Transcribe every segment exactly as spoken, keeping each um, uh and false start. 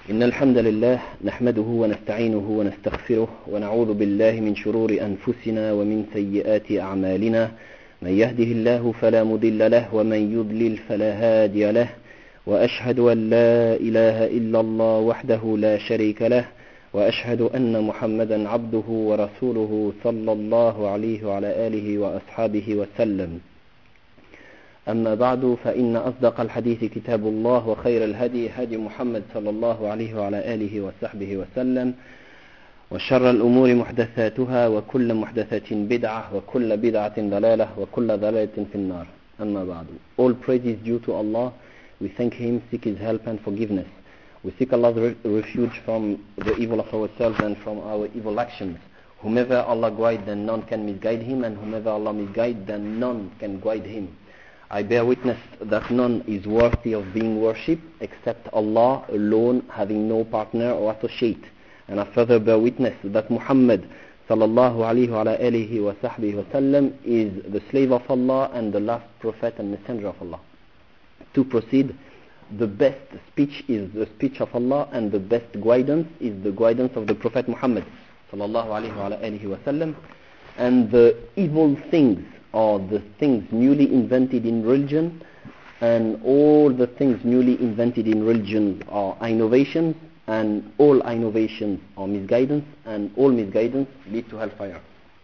إن الحمد لله نحمده ونستعينه ونستغفره ونعوذ بالله من شرور أنفسنا ومن سيئات أعمالنا. من يهده الله فلا مضل له ومن يضلل فلا هادي له، وأشهد أن لا إله إلا الله وحده لا شريك له، وأشهد أن محمدا عبده ورسوله صلى الله عليه وعلى آله وأصحابه وسلم. أما بعد، فإن أصدق الحديث كتاب الله، وخير الهدي هدي محمد صلى الله عليه وعلى آله وصحبه وسلم، وشر الأمور محدثاتها، وكل محدثة بدعة، وكل بدعة ضلالة، وكل ضلالة في النار. أما بعد. All praise is due to Allah. We thank Him, seek His help and forgiveness. We seek Allah's re- refuge from the evil of ourselves and from our evil actions. Whomever Allah guide, then none can misguide him, and whomever Allah misguide, then none can guide him. I bear witness that none is worthy of being worshipped except Allah alone, having no partner or associate. And I further bear witness that Muhammad sallallahu alayhi wa alihi wa sahbihi wa sallam is the slave of Allah and the last prophet and messenger of Allah. To proceed, the best speech is the speech of Allah, and the best guidance is the guidance of the Prophet Muhammad sallallahu alayhi wa alihi wa sallam. And the evil things are the things newly invented in religion, and all the things newly invented in religion are innovations, and all innovations are misguidance, and all misguidance lead to hellfire.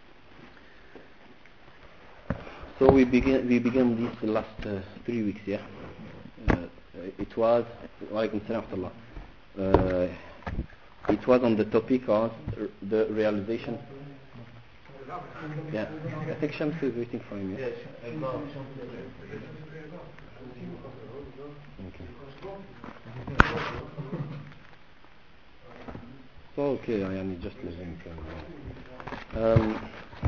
So we begin we began this last uh, three weeks, yeah. Uh, it was Walaikum Salam wa rahmatullah. Uh, it was on the topic of the realization. Yeah, I think Shams is waiting for him. Yeah? Okay. So okay, I am just listening. Um,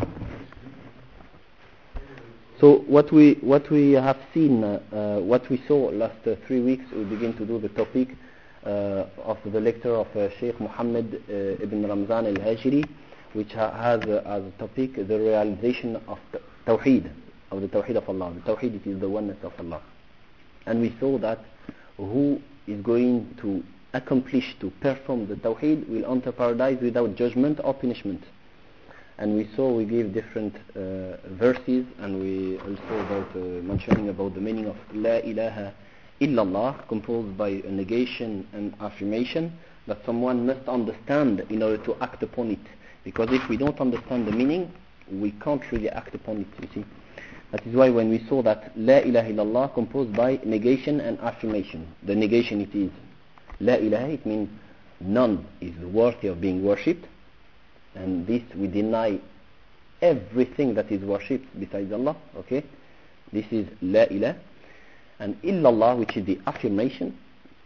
so what we what we have seen, uh, uh, what we saw last uh, three weeks, we begin to do the topic uh, of the lecture of uh, Sheikh Muhammad uh, ibn Ramzan al-Hajri, which ha- has uh, as a topic the realization of t- Tawheed, of the Tawheed of Allah. The Tawheed, it is the oneness of Allah. And we saw that who is going to accomplish, to perform the Tawheed, will enter paradise without judgment or punishment. And we saw, we gave different uh, verses, and we also about uh, mentioning about the meaning of La ilaha illallah, composed by a negation and affirmation that someone must understand in order to act upon it. Because if we don't understand the meaning, we can't really act upon it, you see. That is why when we saw that La ilaha illallah composed by negation and affirmation. The negation, it is La ilaha, it means none is worthy of being worshipped. And this, we deny everything that is worshipped besides Allah, okay. This is La ilaha. And illallah, which is the affirmation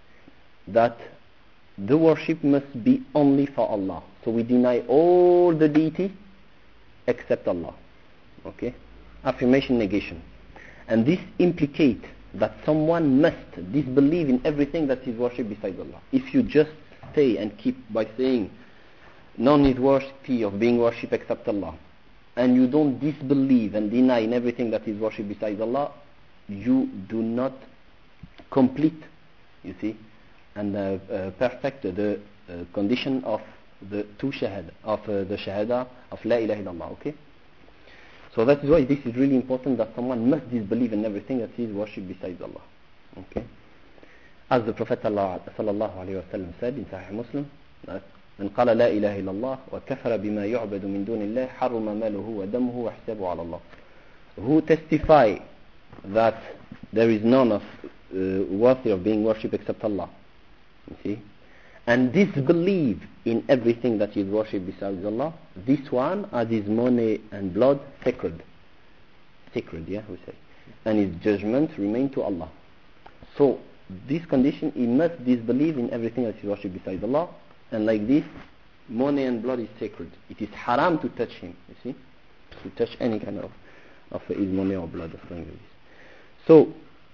that the worship must be only for Allah. So we deny all the deity except Allah. Okay? Affirmation, negation. And this implicates that someone must disbelieve in everything that is worshipped besides Allah. If you just stay and keep by saying none is worthy of being worshipped except Allah, and you don't disbelieve and deny in everything that is worshipped besides Allah, you do not complete, you see, and uh, uh, perfect the uh, condition of the two shahada, of uh, the shahada of La ilaha illallah, okay? So that is why this is really important, that someone must disbelieve in everything that is worshipped besides Allah, okay? As the Prophet sallallahu alayhi wa sallam said in Sahih Muslim, that من قال لا إله إلا الله وكفر بما يعبد من دون الله حرم ماله ودمه وحسابه على الله. Who testify that there is none of uh, worthy of being worshipped except Allah, you see, and disbelieve in everything that is worshipped besides Allah, this one has his money and blood sacred. Sacred, yeah, we say. And his judgment remain to Allah. So, this condition, he must disbelieve in everything that is worshipped besides Allah, and like this, money and blood is sacred. It is haram to touch him, you see, to touch any kind of, of his money or blood or something like this. So,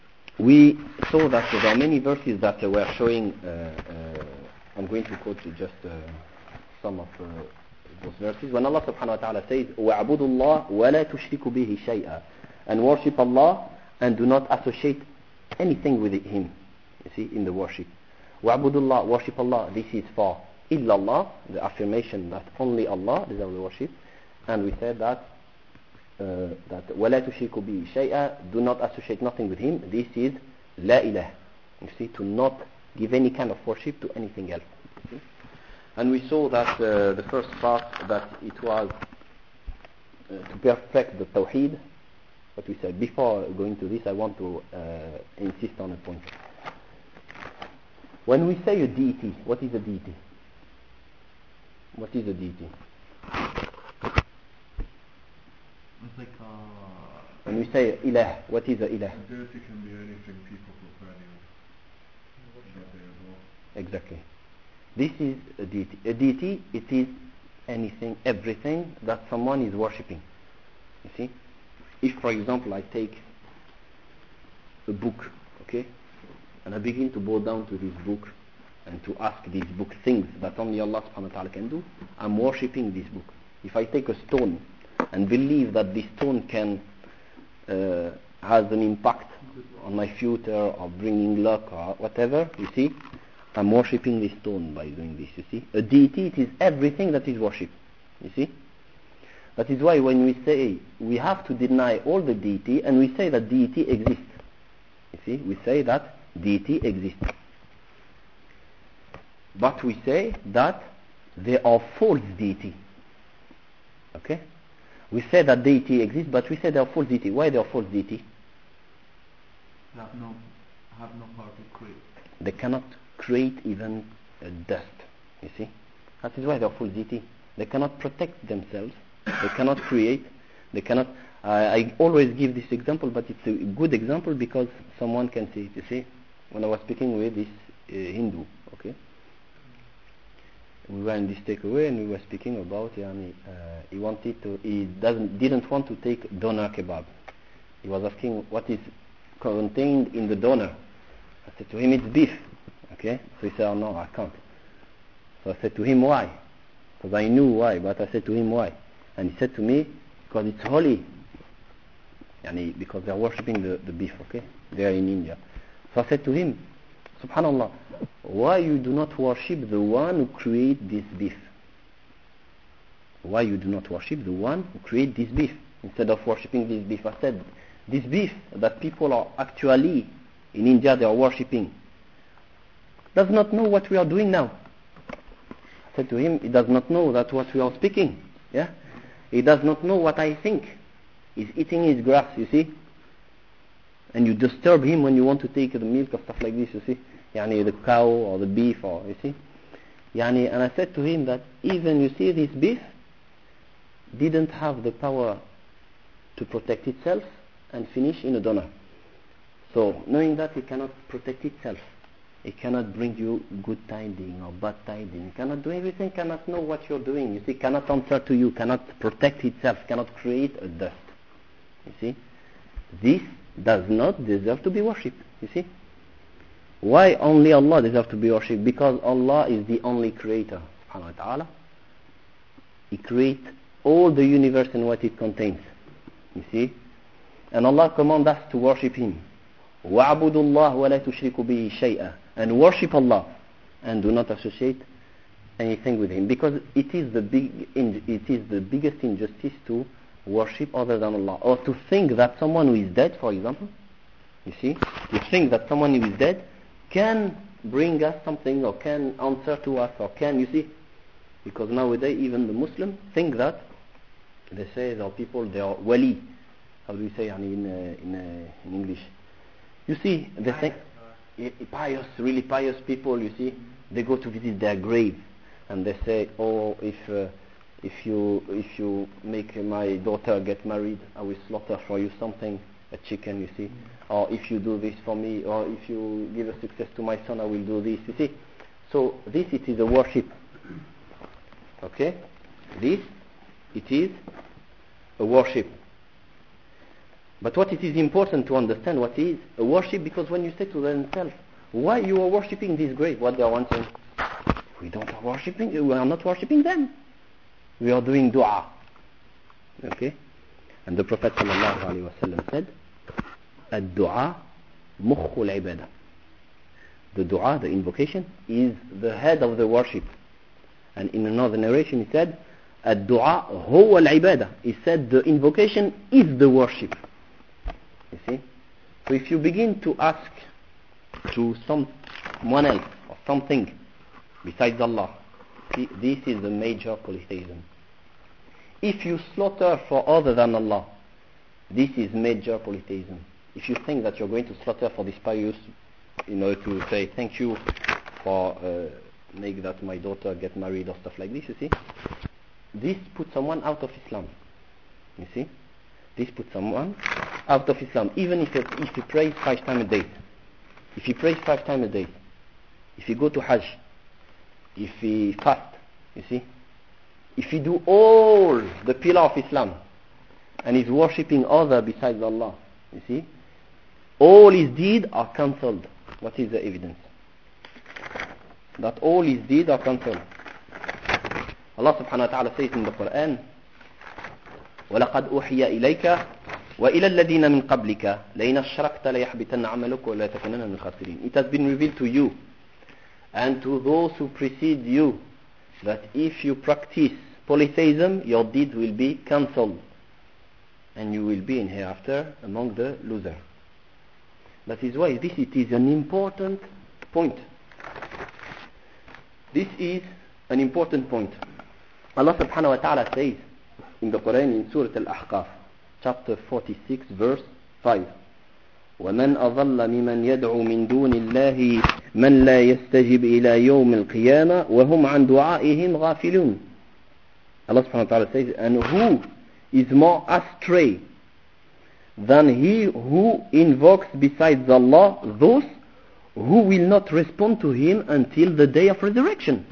we saw that there are many verses that uh, were showing, uh, uh, I'm going to quote just uh, some of uh, those verses. When Allah subhanahu wa ta'ala says, وَعَبُدُ اللَّهِ وَلَا تُشْرِكُ بِهِ شَيْئًا, and worship Allah and do not associate anything with Him, you see, in the worship. Wa'budullah, worship Allah. This is for illallah, the affirmation that only Allah deserves the worship. And we said that uh, that وَلَا تُشْرِكُوا بِهِ شَيْئًا, do not associate nothing with him. This is la ilah. You see, to not give any kind of worship to anything else. You see? And we saw that uh, the first part, that it was uh, to perfect the tawheed. What we said before going to this, I want to uh, insist on a point. When we say a deity, what is a deity? What is a deity? It's like uh, when we say ilah, what is a ilah? a deity can be anything people prefer that they adore. Exactly. This is a deity. A deity, it is anything, everything that someone is worshipping. You see? If, for example, I take a book, okay, and I begin to bow down to this book and to ask this book things that only Allah subhanahu wa ta'ala can do, I'm worshipping this book. If I take a stone and believe that this stone can uh, has an impact on my future or bringing luck or whatever, you see, I'm worshipping this stone by doing this, you see. A deity, it is everything that is worship, you see. That is why when we say we have to deny all the deity, and we say that deity exists, you see, we say that deity exists. But we say that there are false deity. Okay? We say that deity exists, but we say there are false deity. Why there are false deity? They have no, have no power to create. They cannot create even a dust. You see? That is why they are false deity. They cannot protect themselves. They cannot create. They cannot. Uh, I always give this example, but it's a good example because someone can see it. You see? When I was speaking with this uh, Hindu, okay? We were in this takeaway and we were speaking about yani, uh, he wanted to he doesn't didn't want to take doner kebab. He was asking what is contained in the doner. I said to him, it's beef. Okay, so he said, oh no, I can't. So I said to him, why? Because I knew why, but I said to him, why? And he said to me, because it's holy. Yani, because they are worshipping the, the beef. Okay, they are in India. So I said to him, subhanallah, why you do not worship the one who create this beef? Why you do not worship the one who create this beef instead of worshipping this beef? I said, this beef that people are actually in India, they are worshipping, does not know what we are doing now. I said to him, he does not know that what we are speaking. Yeah, he does not know what I think. He's eating his grass, you see. And you disturb him when you want to take the milk or stuff like this, you see. Yani the cow or the beef, or you see. Yani, and I said to him that even you see this beef didn't have the power to protect itself and finish in a donor. So knowing that it cannot protect itself, it cannot bring you good tidings or bad tidings, it cannot do everything, cannot know what you're doing, you see, cannot answer to you, cannot protect itself, cannot create a dust. You see, this does not deserve to be worshipped. You see, why only Allah deserves to be worshipped? Because Allah is the only creator, subhanahu wa ta'ala. He creates all the universe and what it contains. You see, and Allah commands us to worship Him. وَاعْبُدُوا اللَّهَ وَلَا تُشْرِكُوا بِهِ شَيْئًا, and worship Allah and do not associate anything with Him, because it is the big it is the biggest injustice to worship other than Allah, or to think that someone who is dead, for example, you see, to think that someone who is dead can bring us something or can answer to us or can, you see, because nowadays even the Muslims think that they say there are people, they are wali, how do we say in uh, in, uh, in English? You see, they think uh, pious, really pious people, you see, they go to visit their grave and they say, oh, if uh, if you if you make my daughter get married, I will slaughter for you something, a chicken, you see, or if you do this for me, or if you give a success to my son, I will do this, you see. So this, it is a worship. Okay, this, it is a worship. But what it is important to understand what is a worship, because when you say to themselves, why you are worshipping this grave, what they are wanting, we don't are worshipping, we are not worshipping them, we are doing dua. Okay, and the Prophet sallallahu alaihi wasallam said, ad-du'a mukhul ibadah. the dua, the invocation, is the head of the worship. And in another narration he said, الدعاء هو العبادة. He said the invocation is the worship. You see? So if you begin to ask to someone else or something besides Allah, see, this is a major polytheism. If you slaughter for other than Allah, this is major polytheism. If you think that you're going to slaughter for this pious, you know, to say thank you for uh, make that my daughter get married or stuff like this, you see, this puts someone out of Islam. You see, this puts someone out of Islam. Even if it, if he prays five times a day, if he prays five times a day, if he go to Hajj, if he fast, you see, if he do all the pillar of Islam and is worshipping other besides Allah, you see, all his deeds are cancelled. What is the evidence? That all his deeds are cancelled. Allah subhanahu wa ta'ala says in the Quran, وَلَقَدْ أُوحِيَ إِلَيْكَ وَإِلَى الَّذِينَ مِنْ قَبْلِكَ لَإِنْ أَشْرَكْتَ لَيَحْبِطَنَّ عَمَلُكَ وَلَا تَكُونَنَّ مِنَ الْخَاسِرِينَ. It has been revealed to you and to those who precede you that if you practice polytheism, your deeds will be cancelled and you will be in hereafter among the losers. That is why this it is an important point. This is an important point. Allah subhanahu wa ta'ala says in the Quran in Surah Al-Ahqaf, chapter forty-six, verse five, وَمَنْ أَضَلَّ مِمَنْ يَدْعُو مِنْ دُونِ اللَّهِ مَنْ لَا يَسْتَجِبْ إِلَى يَوْمِ الْقِيَامَةِ وَهُمْ عَنْ دُعَائِهِمْ غَافِلُونَ. Allah subhanahu wa ta'ala says, and who is more astray than he who invokes besides Allah those who will not respond to him until the day of resurrection,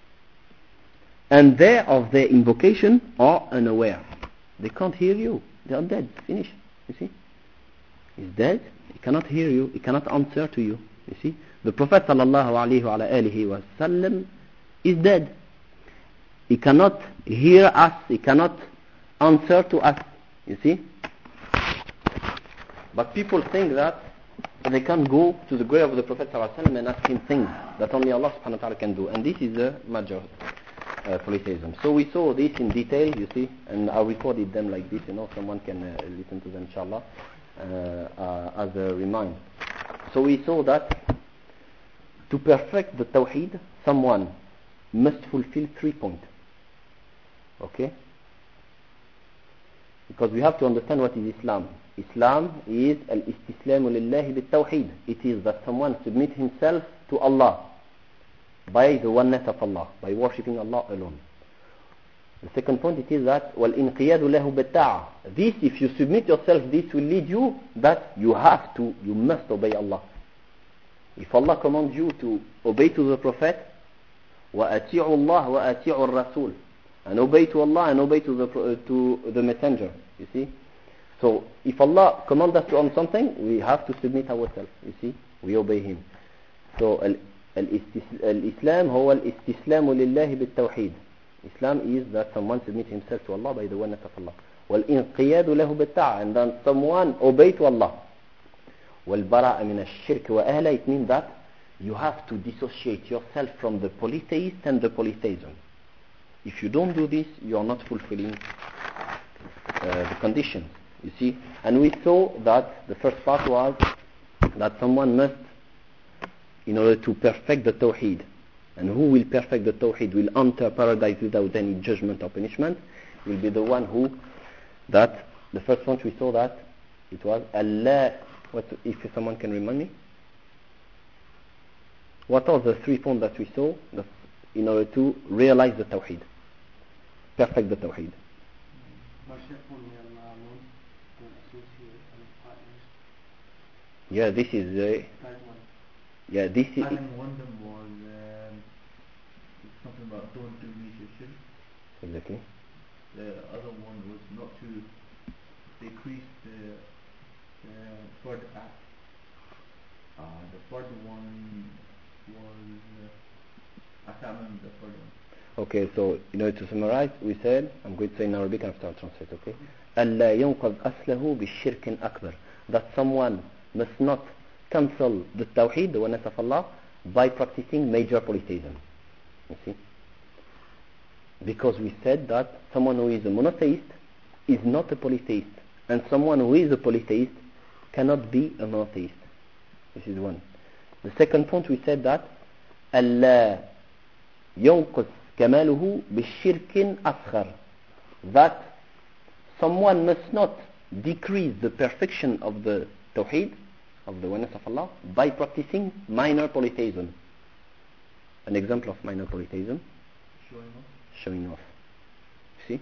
and they of their invocation are unaware. They can't hear you. They are dead. Finish. You see? He's dead. He cannot hear you. He cannot answer to you. You see? The Prophet sallallahu alaihi wa alihi wasallam is dead. He cannot hear us. He cannot answer to us. You see? But people think that they can go to the grave of the Prophet sallallahu alaihi wasallam and ask him things that only Allah subhanahu wa ta'ala can do. And this is a major Uh, polytheism. So we saw this in detail, you see, and I recorded them like this, you know, someone can uh, listen to them, inshallah, uh, uh, as a reminder. So we saw that to perfect the Tawheed, someone must fulfill three points. Okay? Because we have to understand what is Islam. Islam is al-istislamu lillahi bit-tawheed. It is that someone submit himself to Allah by the oneness of Allah, by worshipping Allah alone. The second point it is that وَالْإِنْقِيَادُ لَهُ بِالطَّاعَةِ. This, if you submit yourself, this will lead you that you have to, you must obey Allah. If Allah commands you to obey to the Prophet, وَأَتِيعُوا اللَّهِ وَأَتِيعُوا الرَّسُولِ, and obey to Allah and obey to the uh, to the messenger. You see? So if Allah commands us to on something, we have to submit ourselves. You see? We obey Him. So الإسلام هو الاستسلام لله بالتوحيد. Islam is that someone submit himself to Allah by the oneness of Allah. والإنقياد له بالطاعة, and then someone obey to Allah. والبراءة من الشرك وأهله, it means that you have to dissociate yourself from the polytheist and the polytheism. If you don't do this, you are not fulfilling uh, the conditions. You see, and we saw that the first part was that someone must, in order to perfect the Tawheed, and who will perfect the Tawheed, will enter paradise without any judgment or punishment, will be the one who, that, the first one we saw that, it was Allah, what, if someone can remind me? What are the three points that we saw that in order to realize the Tawheed, perfect the Tawheed? Yeah, this is the... Yeah, this is... I think one of them was um, something about don't do initiation. Exactly. The other one was not to decrease the, the third act. Uh, the third one was... Uh, I can't remember the third one. Okay, so in order to summarize, we said, I'm going to say in Arabic and start translate, okay? أَلَّا يَنْقَضْ أَصْلَهُ بِالشِّرْكٍ أَكْبَرٍ. That someone must not cancel the Tawheed, the oneness of Allah, by practicing major polytheism. You see? Because we said that someone who is a monotheist is not a polytheist, and someone who is a polytheist cannot be a monotheist. This is one. The second point, we said that ألا ينقص كماله بشرك أصغر, that someone must not decrease the perfection of the Tawheed, of the oneness of Allah, by practicing minor polytheism. An example of minor polytheism: Showing off. showing off. See?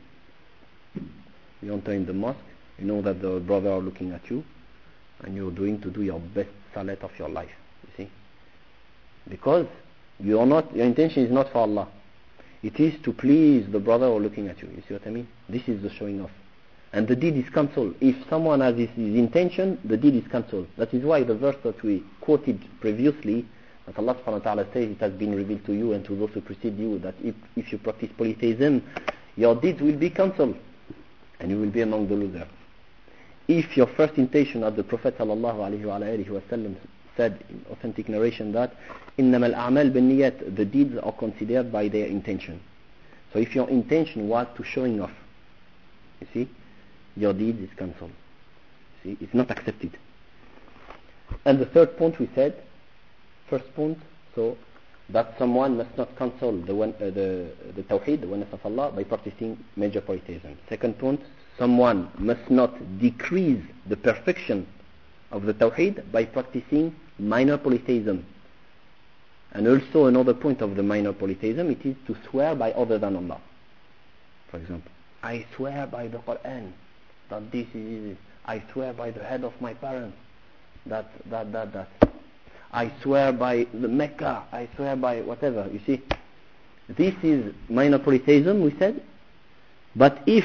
You enter in the mosque, you know that the brother are looking at you, and you're doing to do your best salat of your life. You see? Because you are not, your intention is not for Allah. It is to please the brother who are looking at you. You see what I mean? This is the showing off. And the deed is cancelled. If someone has this, his intention, the deed is cancelled. That is why the verse that we quoted previously, that Allah subhanahu wa ta'ala says, it has been revealed to you and to those who precede you, that if, if you practice polytheism, your deeds will be cancelled, and you will be among the losers. If your first intention, as the Prophet sallallahu alayhi wa alayhi wa sallam said in authentic narration, that إِنَّمَا الْأَعْمَالِ بِالنِّيَّةِ, the deeds are considered by their intention. So if your intention was to showing off, you see, your deed is cancelled. See, it's not accepted. And the third point we said, first point, so that someone must not cancel the one, uh, the the Tawheed, the oneness of Allah, by practicing major polytheism. Second point, someone must not decrease the perfection of the Tawheed by practicing minor polytheism. And also another point of the minor polytheism, it is to swear by other than Allah. For example, I swear by the Quran that this is, I swear by the head of my parents that, that, that, that. I swear by the Mecca, I swear by whatever, you see. This is minor polytheism, we said. But if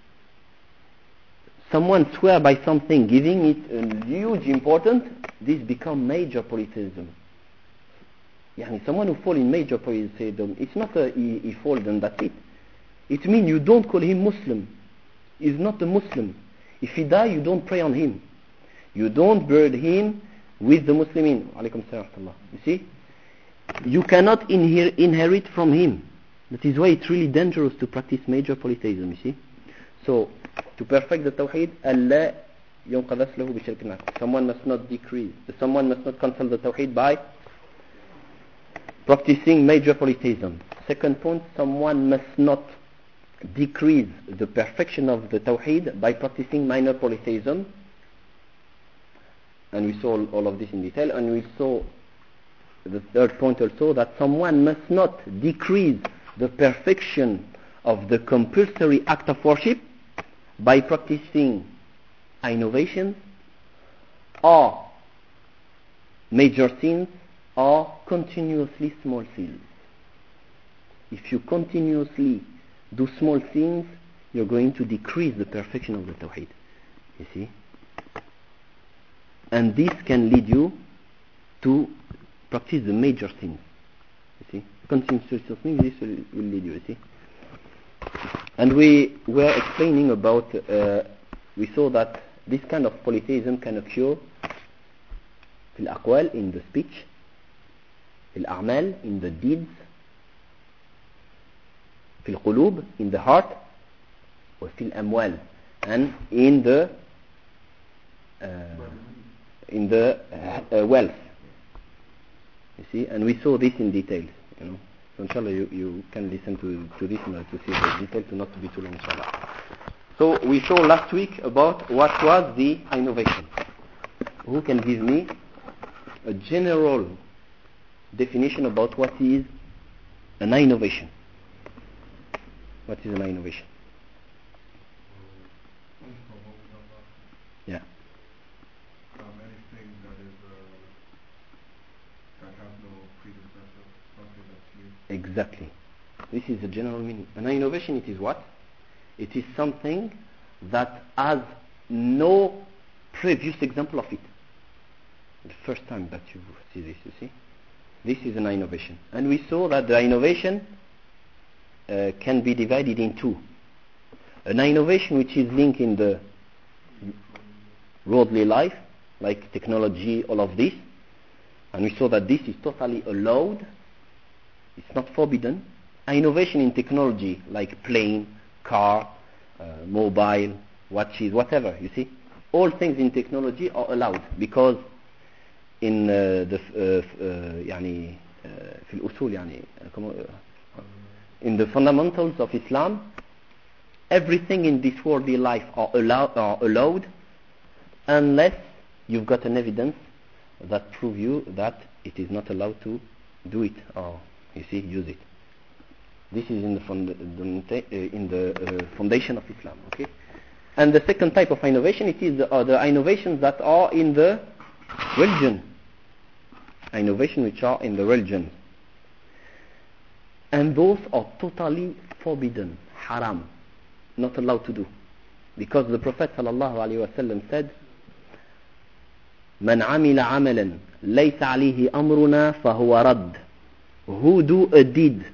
someone swear by something, giving it a huge importance, this becomes major polytheism. Yani someone who falls in major polytheism, it's not a, he, he falls and that's it. It means you don't call him Muslim. He's not a Muslim. If he die, you don't pray on him. You don't bury him with the Muslimin. Alaykum salam. You see? You cannot inher- inherit from him. That is why it's really dangerous to practice major polytheism, you see? So, to perfect the Tawheed, Allah ينقذ له بشرك معه. Someone must not decrease. Someone must not cancel the Tawheed by practicing major polytheism. Second point, someone must not decrease the perfection of the Tawheed by practicing minor polytheism. And we saw all of this in detail. And we saw the third point also, that someone must not decrease the perfection of the compulsory act of worship by practicing innovations or major sins or continuously small sins. If you continuously do small sins, you're going to decrease the perfection of the Tawheed. You see? And this can lead you to practice the major sins. You see? Continuously small sins, this will, will lead you, you see? And we were explaining about, uh, we saw that this kind of polytheism can occur في الأقوال, in the speech, في الأعمال, in the deeds, في القلوب, in the heart, وفي الأموال, and in the uh, in the uh, uh, wealth. You see, and we saw this in detail. You know, so inshallah you, you can listen to to this in order to see the detail, to not to be too long, inshallah. So we saw last week about what was the innovation. Who can give me a general definition about what is an innovation? What is an innovation? Yeah. Um, anything that is uh, that has no predecessor, something that's new. Exactly. This is the general meaning. An innovation, it is what? It is something that has no previous example of it. The first time that you see this, you see? This is an innovation. And we saw that the innovation uh, can be divided in two. An innovation which is linked in the worldly life, like technology, all of this. and we saw that this is totally allowed. It's not forbidden. Innovation in technology, like plane, car, uh, mobile, watches, whatever, you see, all things in technology are allowed, because in uh, the uh, uh, يعني uh, في الأصول يعني uh, in the fundamentals of Islam, everything in this worldly life are allowed, are allowed unless you've got an evidence that prove you that it is not allowed to do it, or you see, use it. This is in the, fund, in the uh, foundation of Islam, okay? And the second type of innovation, it is the, uh, the innovations that are in the religion. Innovation which are in the religion. And those are totally forbidden, haram, not allowed to do. Because the Prophet ﷺ said, من عمل عملا ليس عليه أمرنا فهو رد. Who do a deed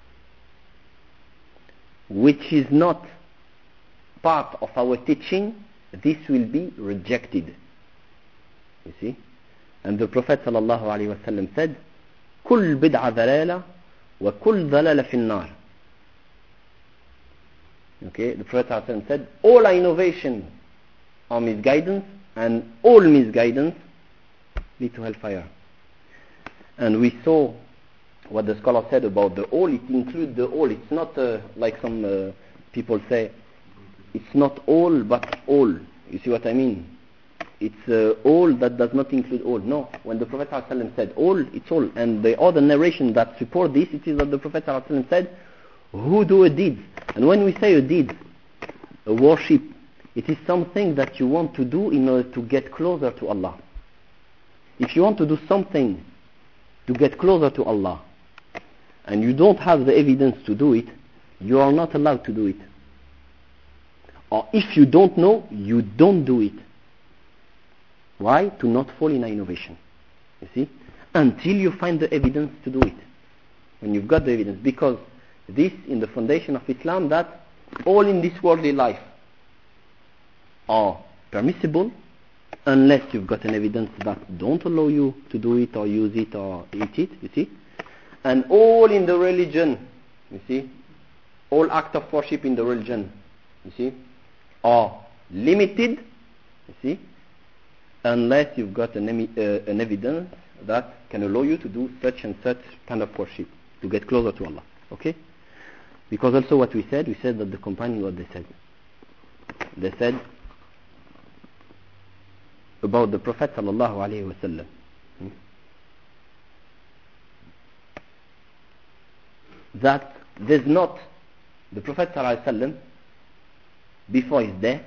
which is not part of our teaching, this will be rejected. You see? And the Prophet ﷺ said, كل بدعة ضلالة وكل ضلالة في النار. Okay, the Prophet ﷺ said, all innovation are misguidance, and all misguidance lead to hellfire. And we saw what the scholar said about the all. It includes the all. It's not uh, like some uh, people say, it's not all but all. You see what I mean? It's uh, all that does not include all. No, when the Prophet ﷺ said all, it's all. And the other narration that support this, it is that the Prophet ﷺ said, who do a deed? And when we say a deed, a worship, it is something that you want to do in order to get closer to Allah. If you want to do something to get closer to Allah, and you don't have the evidence to do it, you are not allowed to do it. Or if you don't know, you don't do it. Why? To not fall in innovation. You see? Until you find the evidence to do it. When you've got the evidence. Because this in the foundation of Islam, that all in this worldly life are permissible unless you've got an evidence that don't allow you to do it or use it or eat it, you see? And all in the religion, you see, all acts of worship in the religion, you see, are limited, you see, unless you've got an, uh, an evidence that can allow you to do such and such kind of worship, to get closer to Allah, okay? Because also what we said, we said that the companions, what they said, they said about the Prophet sallallahu alaihi wasallam, hmm? that there's not the Prophet sallallahu alaihi wasallam before his death.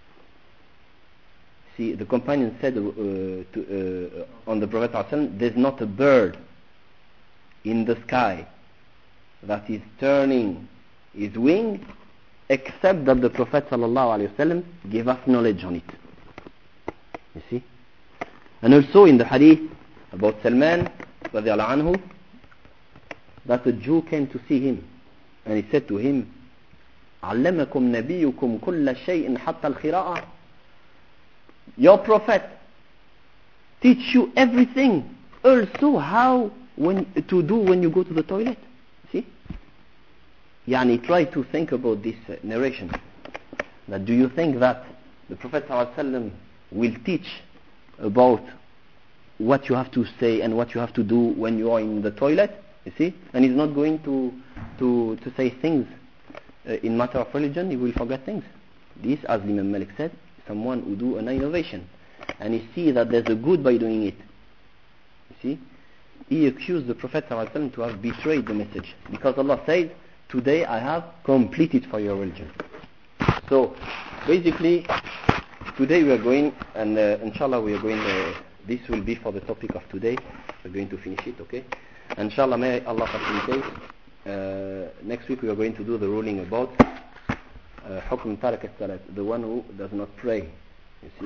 See, the companion said uh, to, uh, on the Prophet sallallahu alaihi wasallam, there's not a bird in the sky that is turning his wing except that the Prophet sallallahu alaihi wasallam gave us knowledge on it. You see? And also in the hadith about Salman radiallahu anhu, that a Jew came to see him and he said to him, علمكم نبيكم كل شيء حتى الخراءة. Your prophet teach you everything, also how when to do when you go to the toilet. See? Yani try to think about this uh, narration. That do you think that the Prophet ﷺ will teach about what you have to say and what you have to do when you are in the toilet? You see? And he's not going to to, to say things uh, in matter of religion. He will forget things. This, as Imam Malik said, someone who do an innovation and he see that there's a good by doing it. You see? He accused the Prophet ﷺ to have betrayed the message, because Allah said, today I have completed for your religion. So basically today we are going, and uh, inshallah we are going, uh, this will be for the topic of today. We're going to finish it, okay? Inshallah, may Allah facilitate. Uh, next week we are going to do the ruling about حكم تارك الصلاة, the one who does not pray. You see?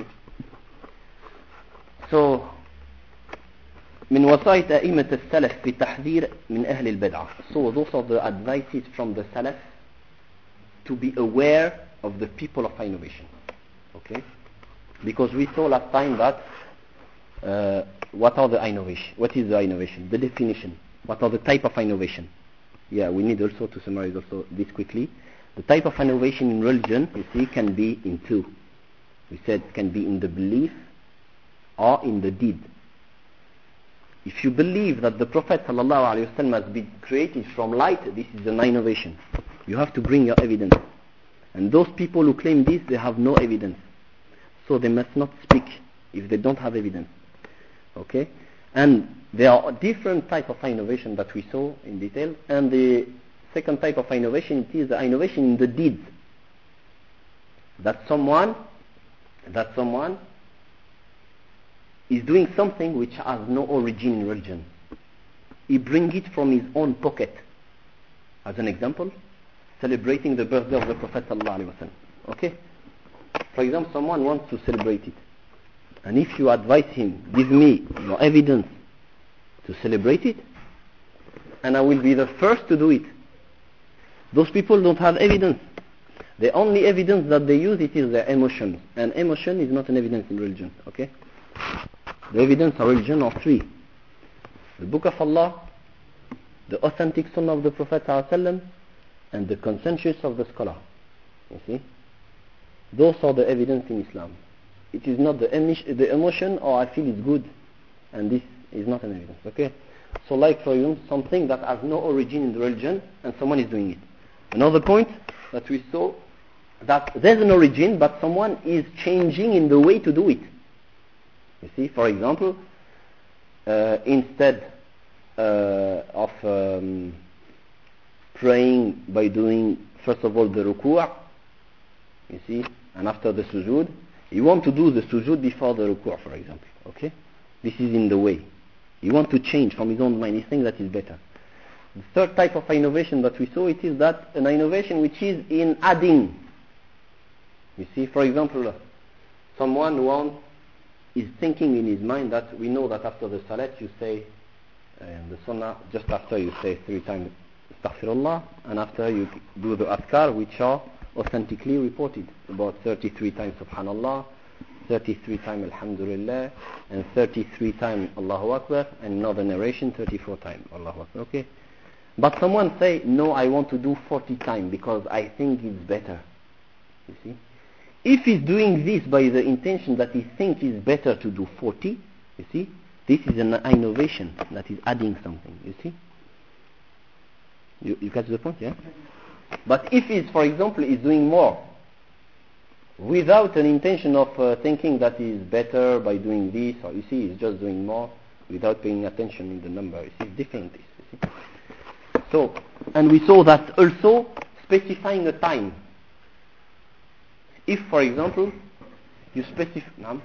So من وصاية أئمة السلف في تحذير من أهل البدعة. So those are the advices from the Salaf to be aware of the people of innovation. Okay? Because we saw last time that uh, what are the innovation? What is the innovation? The definition. What are the type of innovation? Yeah, we need also to summarize also this quickly. The type of innovation in religion, you see, can be in two. We said can be in the belief or in the deed. If you believe that the Prophet ﷺ has been created from light, this is an innovation. You have to bring your evidence. And those people who claim this, they have no evidence. So they must not speak if they don't have evidence. Okay? And there are different types of innovation that we saw in detail. And the second type of innovation, it is the innovation in the deeds. That someone, that someone is doing something which has no origin in religion. He brings it from his own pocket. As an example, celebrating the birthday of the Prophet ﷺ. Okay? For example, someone wants to celebrate it. And if you advise him, give me your evidence to celebrate it, and I will be the first to do it. Those people don't have evidence. The only evidence that they use, it is their emotions. And emotion is not an evidence in religion. Okay? The evidence of religion are three: the Book of Allah, the authentic Sunnah of the Prophet ﷺ, and the consensus of the scholar. You see, those are the evidence in Islam. It is not the, emi- the emotion, or I feel it's good, and this is not an evidence. Okay, so like for you, something that has no origin in the religion, and someone is doing it. Another point that we saw, that there's an origin, but someone is changing in the way to do it. You see, for example, uh, instead uh, of um, praying by doing first of all the ruku', you see, and after the sujood, you want to do the sujood before the ruku', for example. Okay, this is in the way. You want to change from his own mind. He thinks that is better. The third type of innovation that we saw, it is that an innovation which is in adding. You see, for example, someone wants is thinking in his mind that we know that after the salat you say uh, the sunnah, just after you say three times astaghfirullah, and after you do the adhkar which are authentically reported, about thirty-three times subhanallah, thirty-three times alhamdulillah, and thirty-three times Allahu Akbar, and another narration thirty-four times Allahu Akbar. Okay, but someone say no, I want to do forty times because I think it's better. You see, if he's doing this by the intention that he thinks it's better to do forty, you see, this is an innovation that is adding something. You see, you, you catch the point, yeah? But if he's, for example, is doing more without an intention of uh, thinking that is better by doing this, or you see, he's just doing more without paying attention in the number. You see, it's different. This, you see. So, and we saw that also specifying a time. If, for example, you specify... No?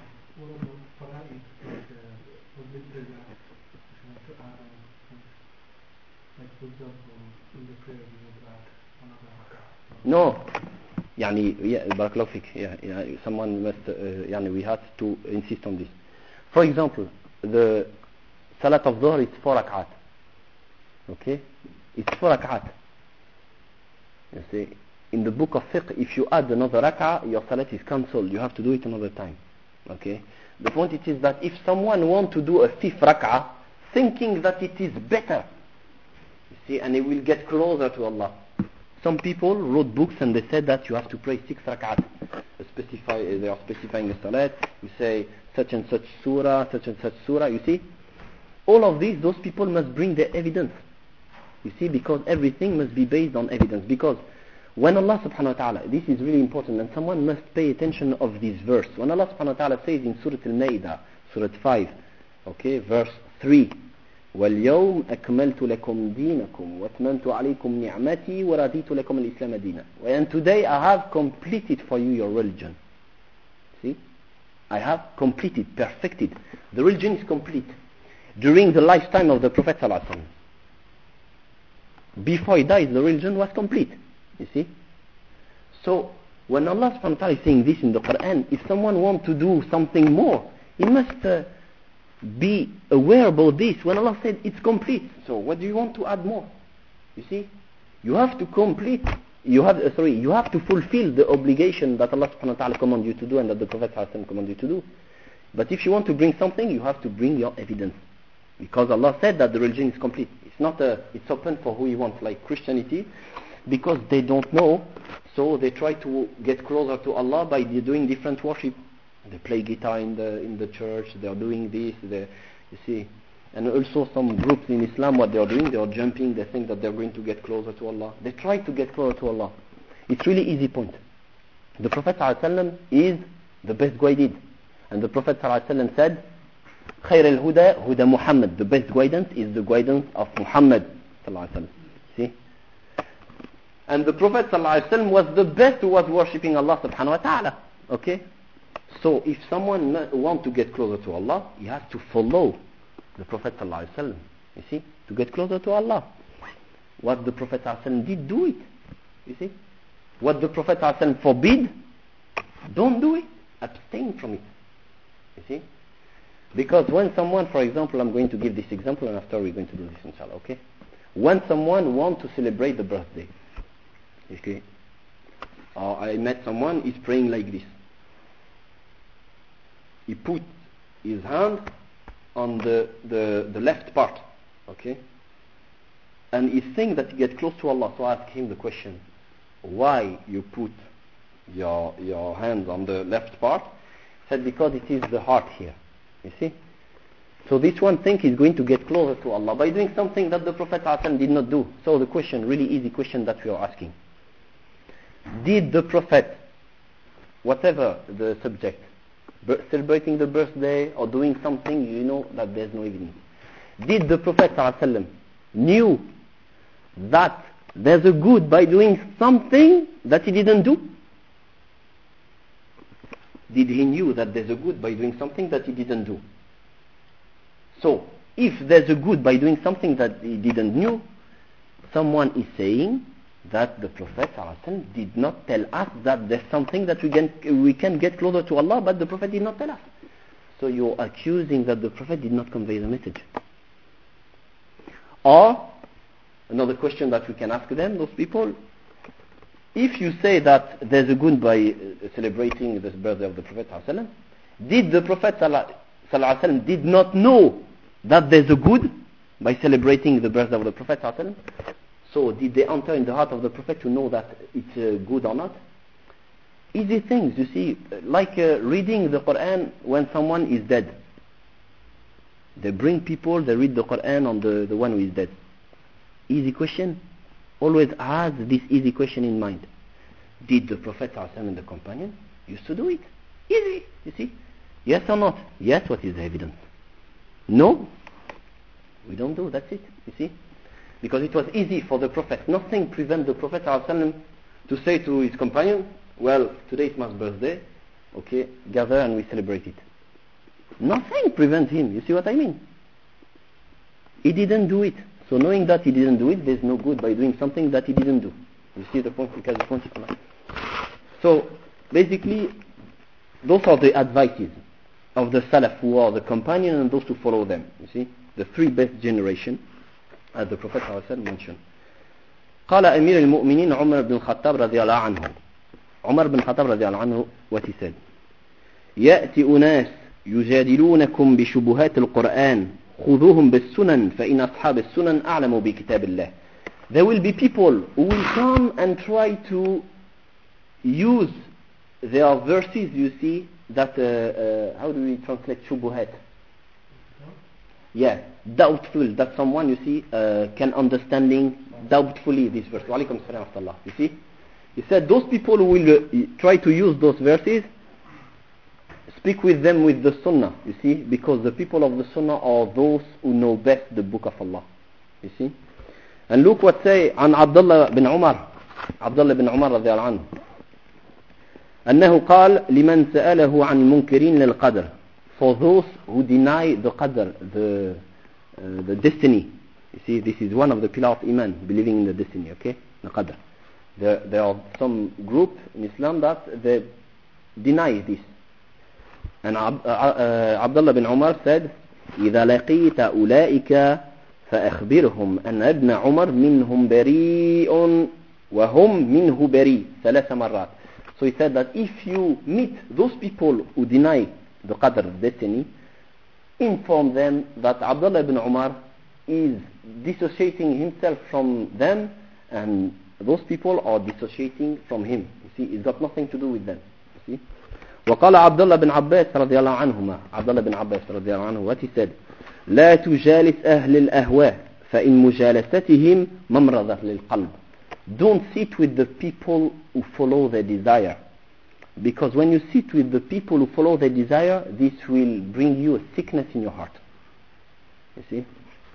No. يعني, yeah, بارك الله فيك. Yeah, yeah, someone must, uh, يعني, we have to insist on this. For example, the Salat of Dhuhr is four rak'at. Okay? It's four rak'at. You see, in the book of fiqh, if you add another rak'ah, your salat is cancelled. You have to do it another time. Okay? The point it is that if someone wants to do a fifth rak'ah, thinking that it is better, you see, and he will get closer to Allah. Some people wrote books and they said that you have to pray six rak'at. Specify, they are specifying the salat. You say such and such surah, such and such surah. You see, all of these, those people must bring their evidence. You see, because everything must be based on evidence. Because when Allah subhanahu wa ta'ala, this is really important, and someone must pay attention of this verse. When Allah subhanahu wa ta'ala says in Surah Al-Ma'idah, Surah five, okay, verse three, وَالْيَوْمْ أَكْمَلْتُ لَكُمْ دِينَكُمْ وَأَتْمَمْتُ عَلَيْكُمْ نِعْمَتِي وَرَضِيتُ لَكُمْ الْإِسْلَامَ دِينًا. And today I have completed for you your religion. See? I have completed, perfected. The religion is complete. During the lifetime of the Prophet sallallahu alaihi wasallam. Before he died, the religion was complete. You see? So, when Allah subhanahu wa ta'ala is saying this in the Quran, if someone wants to do something more, he must uh, be aware about this. When Allah said it's complete, so what do you want to add more? You see? You have to complete, you have, uh, sorry, you have to fulfill the obligation that Allah subhanahu wa ta'ala commanded you to do and that the Prophet sallallahu alaihi wasallam commanded you to do. But if you want to bring something, you have to bring your evidence. Because Allah said that the religion is complete. It's not a, it's open for who you want, like Christianity, because they don't know, so they try to get closer to Allah by doing different worship. They play guitar in the in the church, they are doing this, they, you see. And also some groups in Islam, what they are doing, they are jumping, they think that they're going to get closer to Allah. They try to get closer to Allah. It's really easy point. The Prophet ﷺ is the best guided. And the Prophet ﷺ said, خير الهدى هدى Muhammad. The best guidance is the guidance of Muhammad ﷺ. See? And the Prophet ﷺ was the best who was worshipping Allah subhanahu wa ta'ala. Okay? So if someone wants to get closer to Allah, he has to follow the Prophet ﷺ. You see? To get closer to Allah. What the Prophet ﷺ did, do it. You see? What the Prophet ﷺ forbid, don't do it. Abstain from it. You see? Because when someone, for example, I'm going to give this example and after we're going to do this inshallah, okay? When someone wants to celebrate the birthday, okay? Or I met someone, he's praying like this. He put his hand on the, the, the left part, okay? And he thinks that he gets close to Allah, so I ask him the question, why you put your, your hands on the left part? He said, because it is the heart here. You see? So this one thing is going to get closer to Allah by doing something that the Prophet ﷺ did not do. So the question, really easy question that we are asking. Did the Prophet, whatever the subject, celebrating the birthday or doing something, you know that there's no evidence. Did the Prophet ﷺ knew that there's a good by doing something that he didn't do? Did he knew that there's a good by doing something that he didn't do? So, if there's a good by doing something that he didn't know, someone is saying that the Prophet ﷺ did not tell us that there's something that we can, we can get closer to Allah, but the Prophet did not tell us. So you're accusing that the Prophet did not convey the message. Or, another question that we can ask them, those people, if you say that there's a good by uh, celebrating the birthday of the Prophet ﷺ, did the Prophet ﷺ did not know that there's a good by celebrating the birthday of the Prophet ﷺ? So did they enter in the heart of the Prophet to know that it's uh, good or not? Easy things, you see, like uh, reading the Quran when someone is dead. They bring people, they read the Quran on the, the one who is dead. Easy question. Always has this easy question in mind. Did the Prophet ﷺ and the companion used to do it? Easy, you see. Yes or not? Yes, what is the evidence? No, we don't do, that's it, you see. Because it was easy for the Prophet. Nothing prevents the Prophet ﷺ to say to his companion, well, today is my birthday, okay, gather and we celebrate it. Nothing prevents him, you see what I mean? He didn't do it. So knowing that he didn't do it, there's no good by doing something that he didn't do. You see the point? Because the point is not. So basically, those are the advices of the Salaf, who are the companion, and those who follow them. You see, the three best generation, as the Prophet ﷺ mentioned. قال أمير المؤمنين عمر بن الخطاب رضي الله عنه. عمر بن الخطاب رضي الله عنه, what he said: يأتي أناس يجادلونكم بشبهات القرآن خذوهم بالسنن فإن أصحاب السنن أعلموا بكتاب الله. There will be people who will come and try to use their verses, you see, that, uh, uh, how do we translate shubuhat? Yeah, doubtful, that someone, you see, uh, can understanding doubtfully this verse. Wa alaikum salam wa rahmatullah. You see? He said those people who will uh, try to use those verses, speak with them with the Sunnah, you see, because the people of the Sunnah are those who know best the book of Allah, you see. And look what say عن عبد الله بن عمر عبد الله بن عمر رضي الله عنه أنه قال لمن سأله عن منكرين للقدر, for those who deny the qadr, the uh, the destiny. You see, this is one of the pillars of Iman, believing in the destiny, okay, the qadr. There, there are some group in Islam that they deny this. And Ab, uh, uh, Abdullah bin Umar said, إذا لقيت أولئك فأخبرهم أن ابن عمر منهم بريء وهم منه بريء ثلاث مرات. So he said that if you meet those people who deny the qadr, destiny, inform them that Abdullah ibn Umar is dissociating himself from them, and those people are dissociating from him. You see, it's got nothing to do with them. You see. وقال عبد الله بن عباس رضي الله عنهما عبد الله بن عباس رضي الله عنه, what he said, لا تجالس أهل الأهواء فإن مجالستهم ممرضة للقلب. Don't sit with the people who follow their desire, because when you sit with the people who follow their desire, this will bring you a sickness in your heart. You see.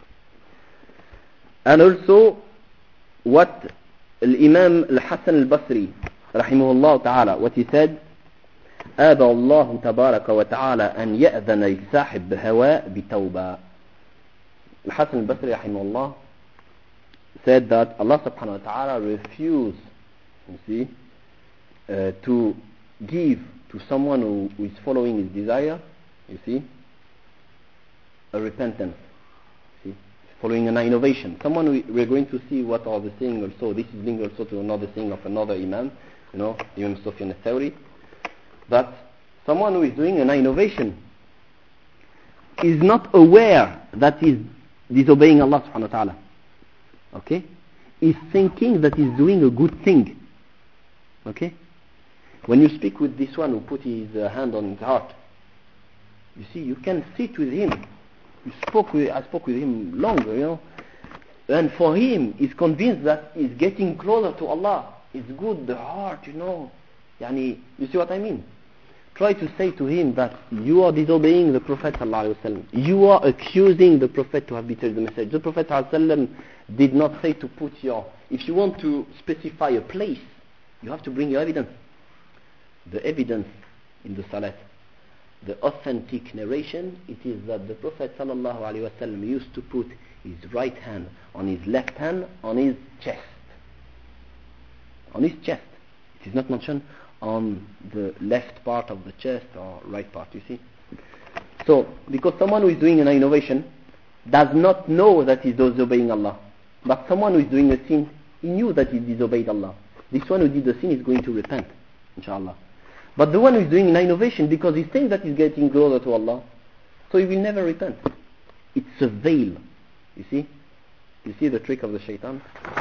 And also what Imam Al-Hasan Al-Basri rahimahullah ta'ala, what he said, أبى الله تبارك وتعالى أن يأذن لصاحب هواء بتوبة. Al-Hasan Al-Basri rahimahullah said that Allah subhanahu wa ta'ala refused, you see, uh, to give to someone who, who is following his desire, you see, a repentance, see, following an innovation. Someone we, we're going to see what are the things also. This is linked also to another thing of another Imam, you know, Imam Sufyan al-Thawri, that someone who is doing an innovation is not aware that he's disobeying Allah subhanahu wa ta'ala. Okay? He's thinking that he's doing a good thing. Okay? When you speak with this one who put his uh, hand on his heart, you see, you can sit with him. You spoke with, I spoke with him longer, you know. And for him, he's convinced that he's getting closer to Allah. It's good, the heart, you know. Yani, you see what I mean? Try to say to him that you are disobeying the Prophet ﷺ. You are accusing the Prophet to have betrayed the message. The Prophet ﷺ did not say to put your... If you want to specify a place, you have to bring your evidence. The evidence in the Salat, the authentic narration, it is that the Prophet ﷺ used to put his right hand on his left hand on his chest. On his chest. It is not mentioned on the left part of the chest or right part, you see. So, because someone who is doing an innovation does not know that he is disobeying Allah. But someone who is doing a sin, he knew that he disobeyed Allah. This one who did the sin is going to repent, inshallah. But the one who is doing an innovation, because he thinks that he's getting closer to Allah, so he will never repent. It's a veil, you see. You see the trick of the shaitan?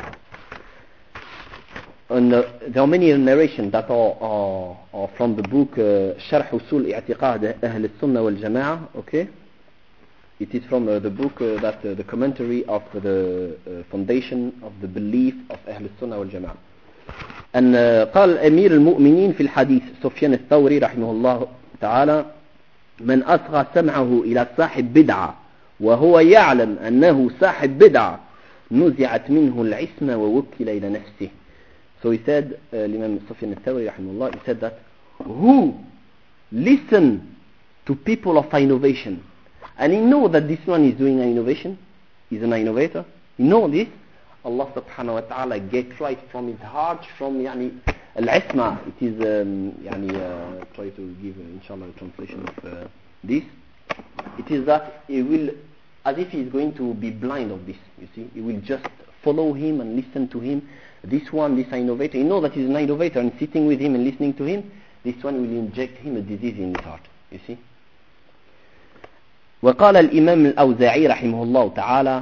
And uh, there are many narrations that are, are, are from the book Sharh Usul I'tiqad Ahl al-Sunnah wal-Jama'ah, okay? It is from uh, the book uh, that uh, the commentary of the uh, foundation of the belief of Ahl al-Sunnah wal-Jama'ah. أن قال أمير المؤمنين في الحديث سفيان الثوري رحمه الله تعالى من أصغى سمعه إلى صاحب بدعة وهو يعلم أنه صاحب بدعة نزعت منه العصمة ووكل إلى نفسه. So he said, uh, Imam Sufyan al-Thawri rahimahullah, he said that who listen to people of innovation and he know that this one is doing an innovation, he's an innovator, he know this, Allah subhanahu wa ta'ala get right from his heart, from yani al-isma, it is um, yani, uh, try to give uh, inshallah a translation of uh, this, it is that he will, as if he is going to be blind of this, you see, he will just follow him and listen to him. This one, this innovator, he knows that he's an innovator, and sitting with him and listening to him, this one will inject him a disease in his heart, you see. وقال الإمام الأوزاعي رحمه الله تعالى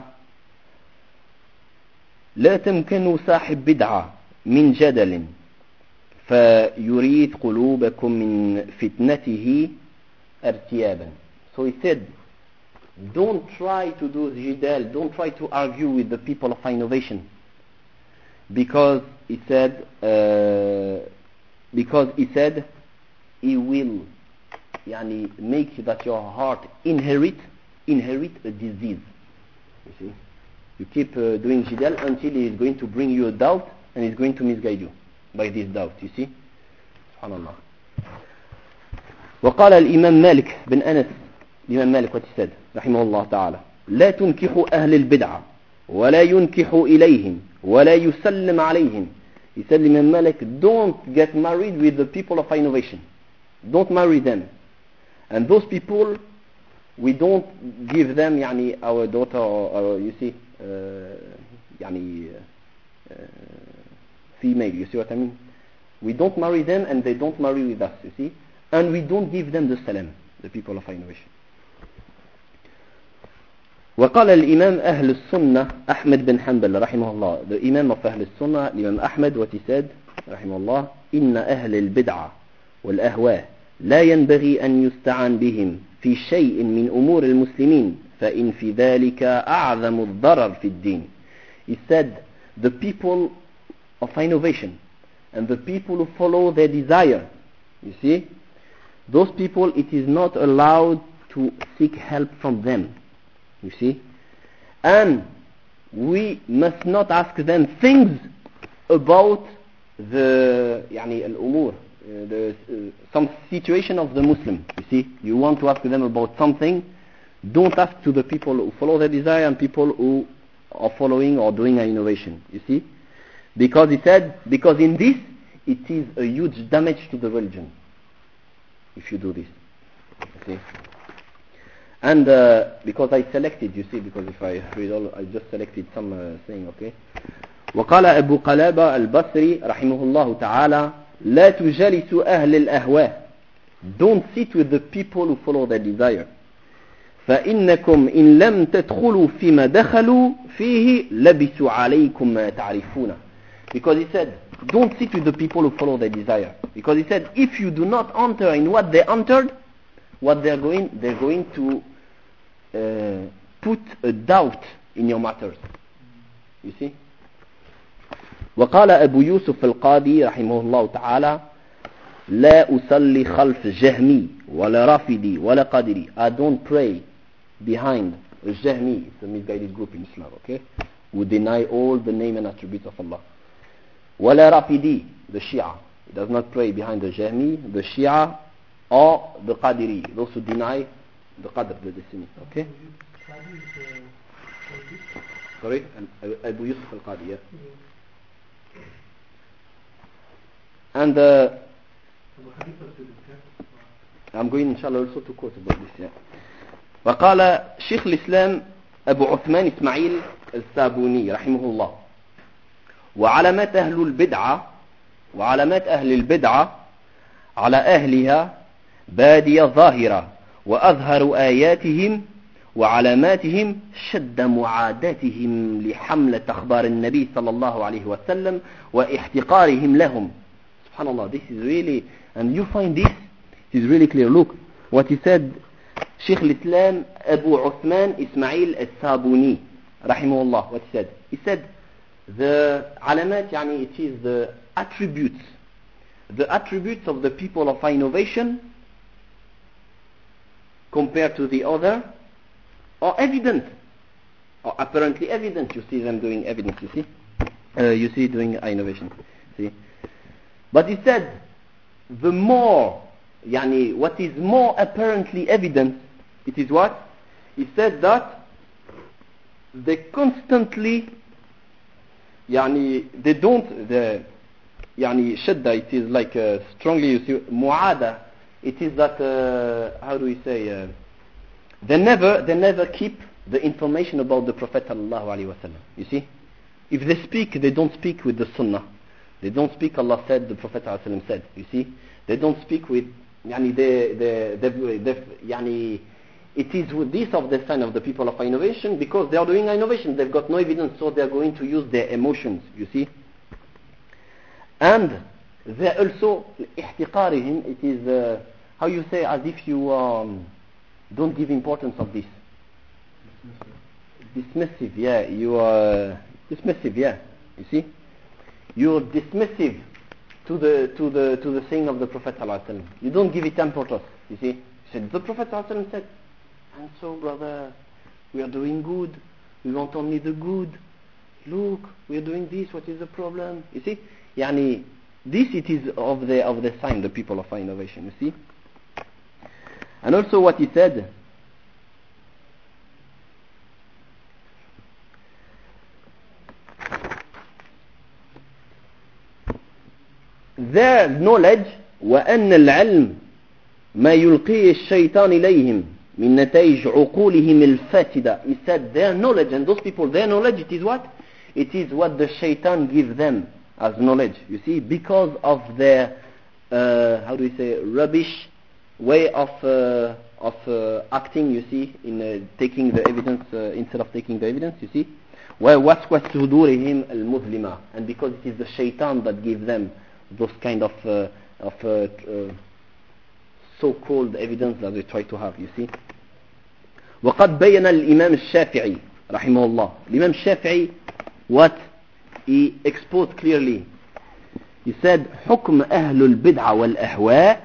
لا تمكنوا صاحب بدعة من جدل فيريد قلوبكم من فتنته ارتيابا. So he said, don't try to do jidal, don't try to argue with the people of innovation, because he said uh, because he said he will yani, make that your heart inherit inherit a disease. You see, you keep uh, doing jidal until he is going to bring you a doubt and he's going to misguide you by this doubt. You see, subhanallah. وقال الإمام مالك بن أنس, الإمام مالك what he said رحمه الله تعالى لا تنكحوا أهل البدعة ولا ينكحوا إليهم ولا يسلم عليهم. He said, Imam Malik, don't get married with the people of innovation. Don't marry them. And those people, we don't give them يعني, our daughter or, or you see uh, يعني, uh, female, you see what I mean? We don't marry them and they don't marry with us, you see? And we don't give them the salam. the people of innovation. وقال الإمام أهل السنة أحمد بن حنبل رحمه الله, the Imam of أهل السنة, Imam Ahmed, what he said رحمه الله, إن أهل البدعة والأهواء لا ينبغي أن يستعان بهم في شيء من أمور المسلمين فإن في ذلك أعظم الضرر في الدين. He said the people of innovation and the people who follow their desire, you see, those people, it is not allowed to seek help from them, you see, and we must not ask them things about the يعني الأمور, uh, the, uh, some situation of the Muslim. You see, you want to ask them about something, don't ask to the people who follow their desire and people who are following or doing an innovation, you see, because he said, because in this it is a huge damage to the religion if you do this, you see. And uh, because I selected, you see, because if I read all, I just selected some uh, thing, okay. وقال أبو قلابة البصري رحمه الله تعالى لا تجالس أهل الأهواء, don't sit with the people who follow their desire, فإنكم إن لم تدخلوا فيما دخلوا فيه لبسوا عليكم ما تعرفون. Because he said, don't sit with the people who follow their desire. Because he said, if you do not enter in what they entered, what they're going, they're going to uh, put a doubt in your matters. You see? وقال أبو يوسف القاضي رحمه الله تعالى لا أصلي خلف جهمي ولا رافدي ولا قادري. I don't pray behind a Jahmi, it's a misguided group in Islam, okay, who deny all the name and attributes of Allah. ولا رافدي, the Shia, he does not pray behind the Jahmi, the Shia, or the Qadiri, those who deny the Qadr, the destiny, okay. Sorry, Abu Yusuf al-Qadi, yeah. And uh, I'm going inshallah also to quote about this, yeah. وقال شيخ الإسلام أبو عثمان إسماعيل السابوني رحمه الله وعلامات أهل البدعة وعلامات أهل البدعة على أهلها بادية ظاهرة وأظهر آياتهم وعلاماتهم شد معاداتهم لحملة أخبار النبي صلى الله عليه وسلم واحتقارهم لهم. Subhanallah, this is really, and you find this, it is really clear. Look what he said, Shaykh al-Islam Abu Uthman Ismail al-Sabuni rahimahullah, what he said. He said the alamat, yani it is the attributes, the attributes of the people of innovation compared to the other are evident, or apparently evident. You see them doing evidence, you see, uh, you see doing innovation, see. But he said the more, yani what is more apparently evident, it is what? He said that they constantly, yani they don't, the, yani shadda, it is like uh, strongly, you see, mu'ada, it is that, uh, how do we say, uh, they never, they never keep the information about the Prophet sallallahu alaihi wasallam. You see, if they speak, they don't speak with the Sunnah. They don't speak Allah said, the Prophet sallallahu alaihi wasallam said. You see, they don't speak with, yani they, they, they, they, yani it is with this of the sign of the people of innovation, because they are doing innovation. They've got no evidence, so they are going to use their emotions. You see, and they also ihtiqarihim. It is uh, how you say, as if you um, don't give importance of this. Dismissive, yeah. You are dismissive, yeah. You see, you're dismissive to the to the to the saying of the Prophet sallallahu alaihi wasallam. You don't give it importance. You see, he said the Prophet sallallahu alaihi wasallam said, and so brother, we are doing good. We want only the good. Look, we are doing this. What is the problem? You see, yani this it is of the of the sign, the people of innovation. You see, and also what he said. Their knowledge وأن العلم ما يلقيه الشيطان إليهم من نتائج عقولهم الفاسدة. He said their knowledge, and those people, their knowledge, it is what? It is what the shaitan gives them as knowledge. You see, because of their, uh, how do we say, rubbish way of uh, of uh, acting, you see, in uh, taking the evidence uh, instead of taking the evidence, you see. وَوَسْوَسْ صُدُورِهِمْ الْمُظْلِمَةِ, and because it is the shaitan that gives them those kind of uh, of uh, uh, so-called evidence that they try to have, you see. وقد بين الإمام الشافعي رحمه الله, الإمام الشافعي, what he exposed clearly, he said حكم أهل البدع والأهواء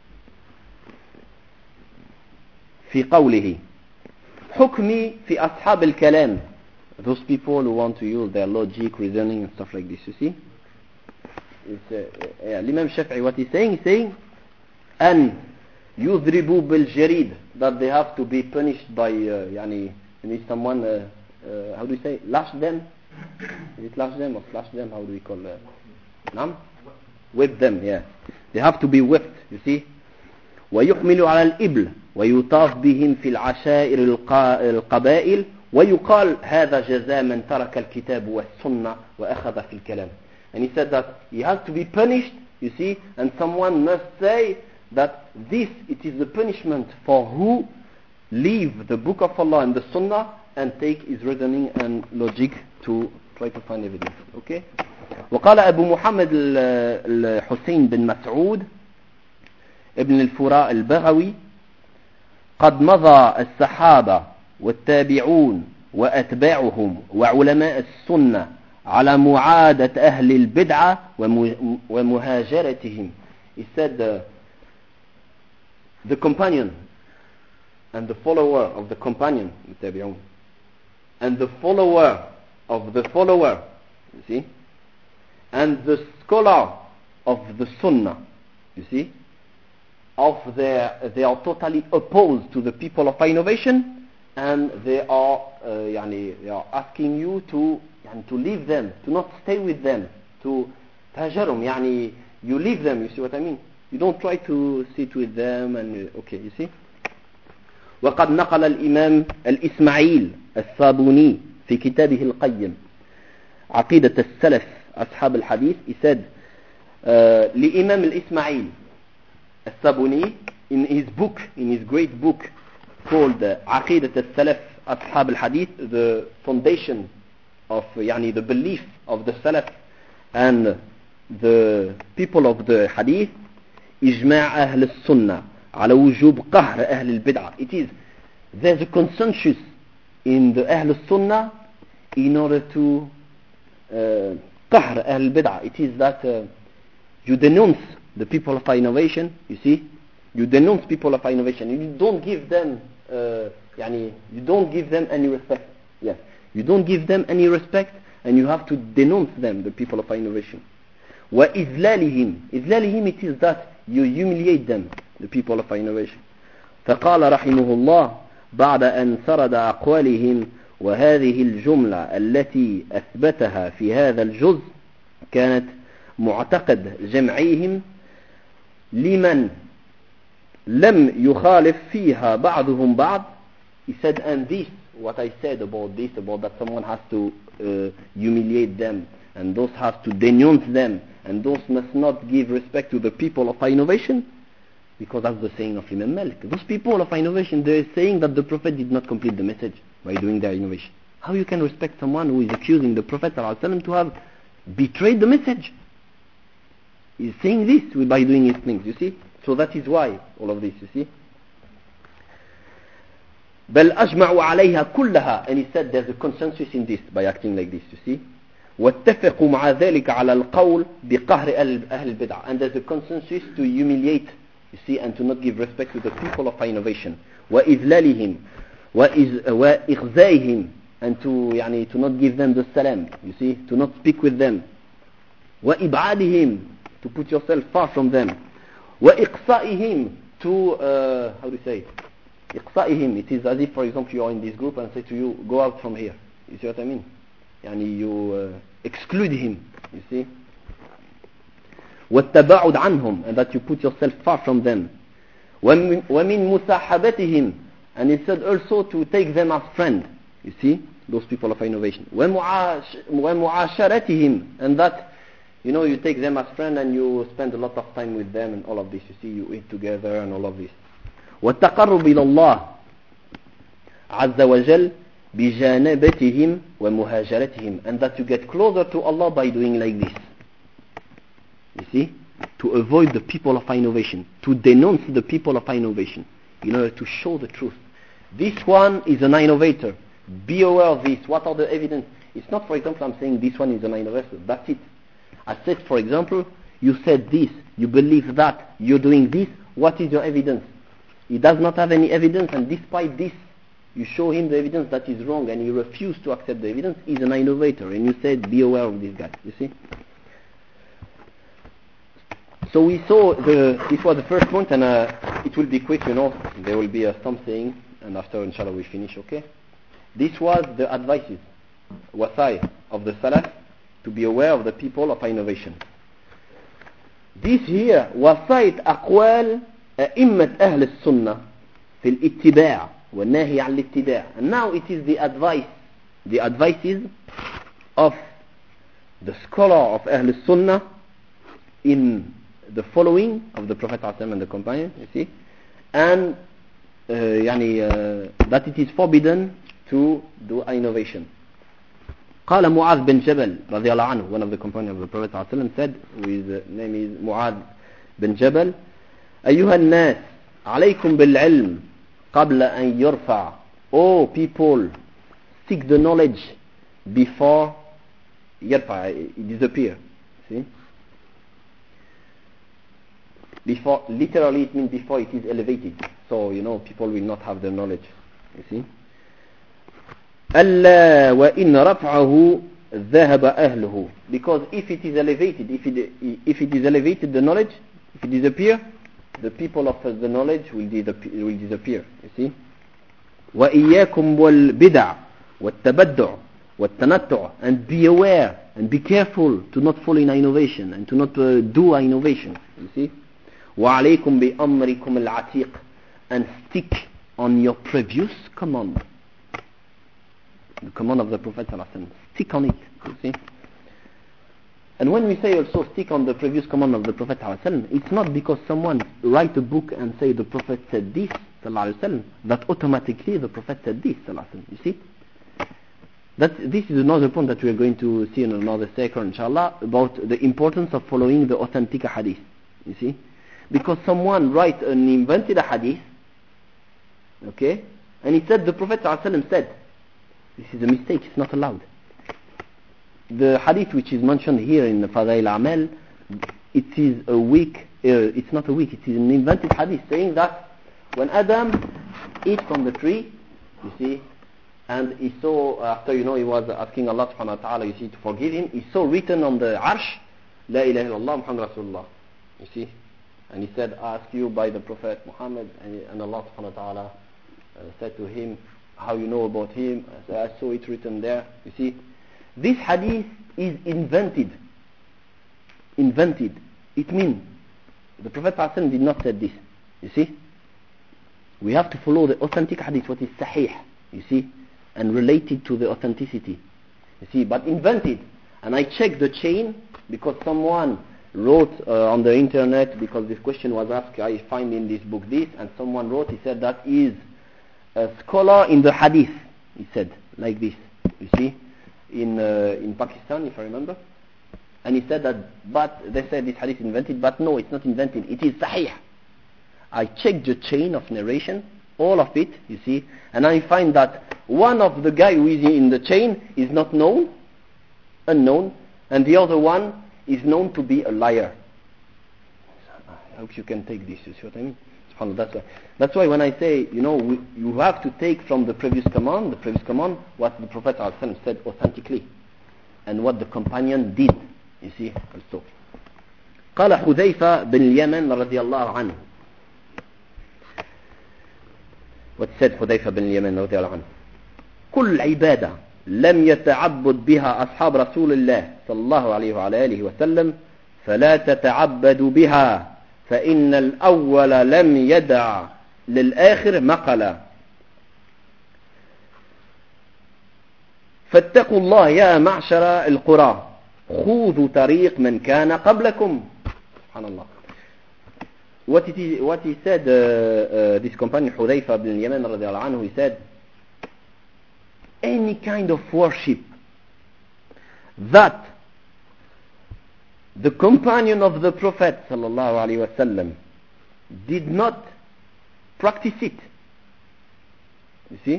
في قوله حكمي في أصحاب الكلام, those people who want to use their logic, reasoning and stuff like this, you see. It's, uh, yeah, الإمام الشافعي, what he's saying, he's saying أن يضربوا بالجريد, that they have to be punished by uh, يعني يعني someone uh, uh, how do you say, lash them, is it lash them or slash them, how do we call uh, نعم, whip them, yeah, they have to be whipped, you see. ويحمل على الإبل ويطاف بهم في العشائر القبائل ويقال هذا جزاء من ترك الكتاب والسنة وأخذ في الكلام. And he said that he has to be punished, you see, and someone must say that this, it is the punishment for who leave the book of Allah and the Sunnah and take his reasoning and logic to try to find evidence. Okay? وقال أبو محمد الحسين بن مسعود ابن الفراء البغوي قد مضى الصحابة والتابعون وأتباعهم وعلماء السنة على معادة أهل البدعة ومهاجرتهم. He said uh, the companion and the follower of the companion, التابعون, and the follower of the follower, you see, and the scholar of the Sunnah, you see, of their, they are totally opposed to the people of innovation, and they are uh, يعني, they are asking you to يعني, to leave them, to not stay with them, to تهجرهم, يعني you leave them, you see what I mean, you don't try to sit with them, and okay, you see. وقد نقل الإمام الإسماعيل الصابوني في كتابه القيم عقيدة السلف أصحاب الحديث, he said uh, لإمام الإسماعيل الصابوني, in his book, in his great book called uh, عقيدة السلف أصحاب الحديث, the foundation of يعني the belief of the Salaf and the people of the Hadith, إجماع أهل السنة على وجوب قهر أهل البدعة. It is, there's a consensus in the أهل السنة in order to uh, قهر أهل البدعة. It is that uh, you denounce the people of innovation, you see, you denounce people of innovation, you don't give them uh, يعني, you don't give them any respect. Yes, you don't give them any respect, and you have to denounce them, the people of innovation. وإذلالهم, إذلالهم, it is that you humiliate them, the people of innovation. فقال رحمه الله بعد أن سرد أقوالهم وهذه الجملة التي أثبتها في هذا الجزء كانت معتقد جمعيهم لمن لم يخالف فيها بعضهم بعض. He said, and this, what I said about this, about that someone has to uh, humiliate them, and those have to denounce them, and those must not give respect to the people of innovation, because that's the saying of Imam Malik. Those people of innovation, they're saying that the Prophet did not complete the message by doing their innovation. How you can respect someone who is accusing the Prophet ﷺ to have betrayed the message? He's saying this by doing his things, you see. So that is why all of this, you see. بل أجمعوا عليها كلها, and he said there's a consensus in this by acting like this, you see. واتفقوا مع ذلك على القول بقهر أهل البدع, and there's a consensus to humiliate, you see, and to not give respect to the people of innovation. وإذلالهم وإخزائهم, and to يعني to not give them the salam, you see, to not speak with them. وإبعادهم, to put yourself far from them. وإقصائهم, to uh, how do you say? إقصائهم, it is as if, for example, you are in this group and say to you, go out from here. You see what I mean? يعني you uh, exclude him, you see. والتباعد عنهم, and that you put yourself far from them. ومن مصاحبتهم, and it said also to take them as friend, you see, those people of innovation. ومعاشرتهم, and that, you know, you take them as friend and you spend a lot of time with them and all of this, you see, you eat together and all of this. والتقرب إلى الله عز وجل بجانبتهم ومهاجرتهم, and that you get closer to Allah by doing like this. You see, to avoid the people of innovation, to denounce the people of innovation, in order to show the truth. This one is an innovator. Be aware of this. What are the evidence? It's not, for example, I'm saying this one is an innovator. That's it. I said, for example, you said this, you believe that, you're doing this. What is your evidence? He does not have any evidence, and despite this, you show him the evidence that is wrong, and he refuses to accept the evidence. He's an innovator, and you said, be aware of this guy. You see? So we saw the, this was the first point, and uh, it will be quick, you know. There will be uh, something, and after, inshallah, we finish, okay? This was the advices, wasai, of the Salaf, to be aware of the people of innovation. This here, wasait أقوال أئمة أهل السنة في الاتباع والنهي عن الاتباع. And now it is the advice, the advices of the scholar of Ahl Sunnah in the following of the Prophet ﷺ and the companions, you see, and uh, يعني, uh, that it is forbidden to do innovation. قال معاذ بن جبل رضي الله عنه, one of the companions of the Prophet ﷺ said, his name is معاذ بن جبل, أيها الناس عليكم بالعلم قبل أن يرفع. Oh people, seek the knowledge before يرفع, it disappear. See? Before, literally it means before it is elevated. So, you know, people will not have the knowledge. You see? ألا وإن رفعه ذهب أهله. Because if it is elevated, if it, if it is elevated, the knowledge, if it disappear, the people of the knowledge will disappear, will disappear. You see? وإياكم والبدع والتبدع والتنطع. And be aware and be careful to not fall in innovation and to not uh, do innovation. You see? وعليكم بأمركم العتيق. And stick on your previous command. The command of the Prophet ﷺ. Stick on it. You see? And when we say also stick on the previous command of the Prophet ﷺ, it's not because someone write a book and say the Prophet said this ﷺ, that automatically the Prophet said this ﷺ. You see? That, this is another point that we are going to see in another second, inshallah, about the importance of following the authentic hadith. You see? Because someone write an invented hadith, okay, and he said the Prophet ﷺ said, this is a mistake, it's not allowed. The hadith which is mentioned here in the Fadail Amal, it is a weak, uh, it's not a weak, it is an invented hadith saying that when Adam ate from the tree, you see, and he saw, after, you know, he was asking Allah subhanahu wa ta'ala, you see, to forgive him, he saw written on the arsh, La ilaha illallah Muhammad Rasulullah, you see, and he said, I ask you by the Prophet Muhammad, and, and Allah subhanahu wa ta'ala uh, said to him, how you know about him? I said, I saw it written there. You see, this hadith is invented. Invented. It means the Prophet ﷺ did not say this. You see, we have to follow the authentic hadith, what is sahih. You see, and related to the authenticity. You see, but invented. And I checked the chain because someone wrote uh, on the internet, because this question was asked, I find in this book this, and someone wrote, he said that is a scholar in the hadith, he said, like this, you see, in uh, in Pakistan, if I remember. And he said that, but they said this hadith invented, but no, it's not invented, it is sahih. I checked the chain of narration, all of it, you see, and I find that one of the guy who is in the chain is not known, unknown, and the other one is known to be a liar. I hope you can take this, you see what I mean? That's why, that's why when I say, you know, we, you have to take from the previous command, the previous command, what the Prophet ﷺ said authentically, and what the companion did, you see, also. قال حذيفة بن اليمن رضي الله عنه. What said حذيفة بن اليمن رضي الله عنه? كل عبادة لم يتعبد بها أصحاب رسول الله صلى الله عليه وعلى آله وسلم فلا تتعبد بها فإن الأول لم يدع للآخر مقلا فاتقوا الله يا معشر القرى خذوا طريق من كان قبلكم. سبحان الله. what it is, what he said, uh, uh, this companion Hudayfa ibn Yaman radiallahu anhu, he said, any kind of worship that the companion of the Prophet sallallahu alaihi wasallam did not practice it, you see,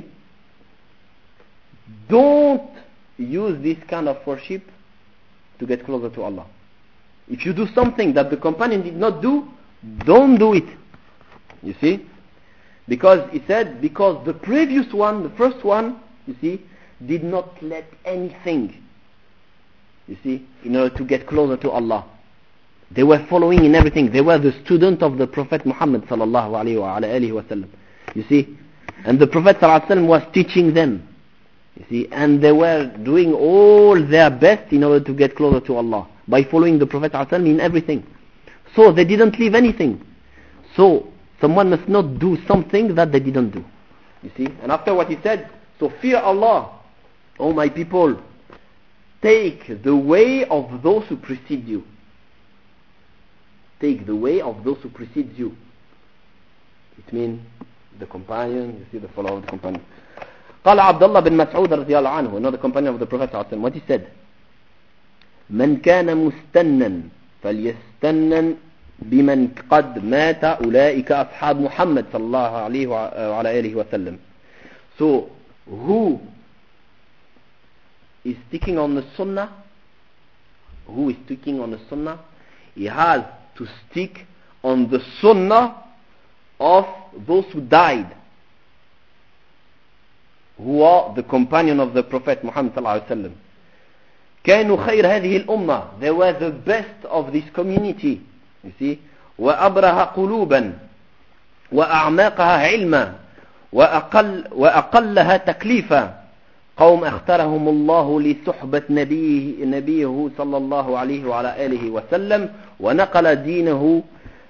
don't use this kind of worship to get closer to Allah. If you do something that the companion did not do, don't do it. You see? Because he said, because the previous one, the first one, you see, did not let anything, you see, in order to get closer to Allah. They were following in everything. They were the student of the Prophet Muhammad sallallahu alayhi wa alayhi wa sallam. You see? And the Prophet sallallahu alayhi wa sallam was teaching them. You see? And they were doing all their best in order to get closer to Allah by following the Prophet sallallahu alayhi wa sallam in everything. So they didn't leave anything. So someone must not do something that they didn't do. You see? And after what he said, so fear Allah, O my people, take the way of those who precede you. Take the way of those who precede you. It means the companion, you see, the follower of the companion. قال عبد الله بن مسعود رضي الله عنه, another companion of the Prophet صلى الله عليه وسلم, what he said, من كان مستنا فليستنن بمن قد مات أولئك أصحاب محمد صلى الله عليه وعلى آله وسلم. So who is sticking on the sunnah, who is sticking on the sunnah, he has to stick on the sunnah of those who died, who are the companion of the Prophet Muhammad صلى الله عليه وسلم. كانوا خير هذه الأمة, they were the best of this community, you see, وأبرها قلوبا وأعماقها علما وأقل وأقلها تكليفا قوم اختارهم الله لصحبة نبيه, نبيه صلى الله عليه وعلى آله وسلم ونقل دينه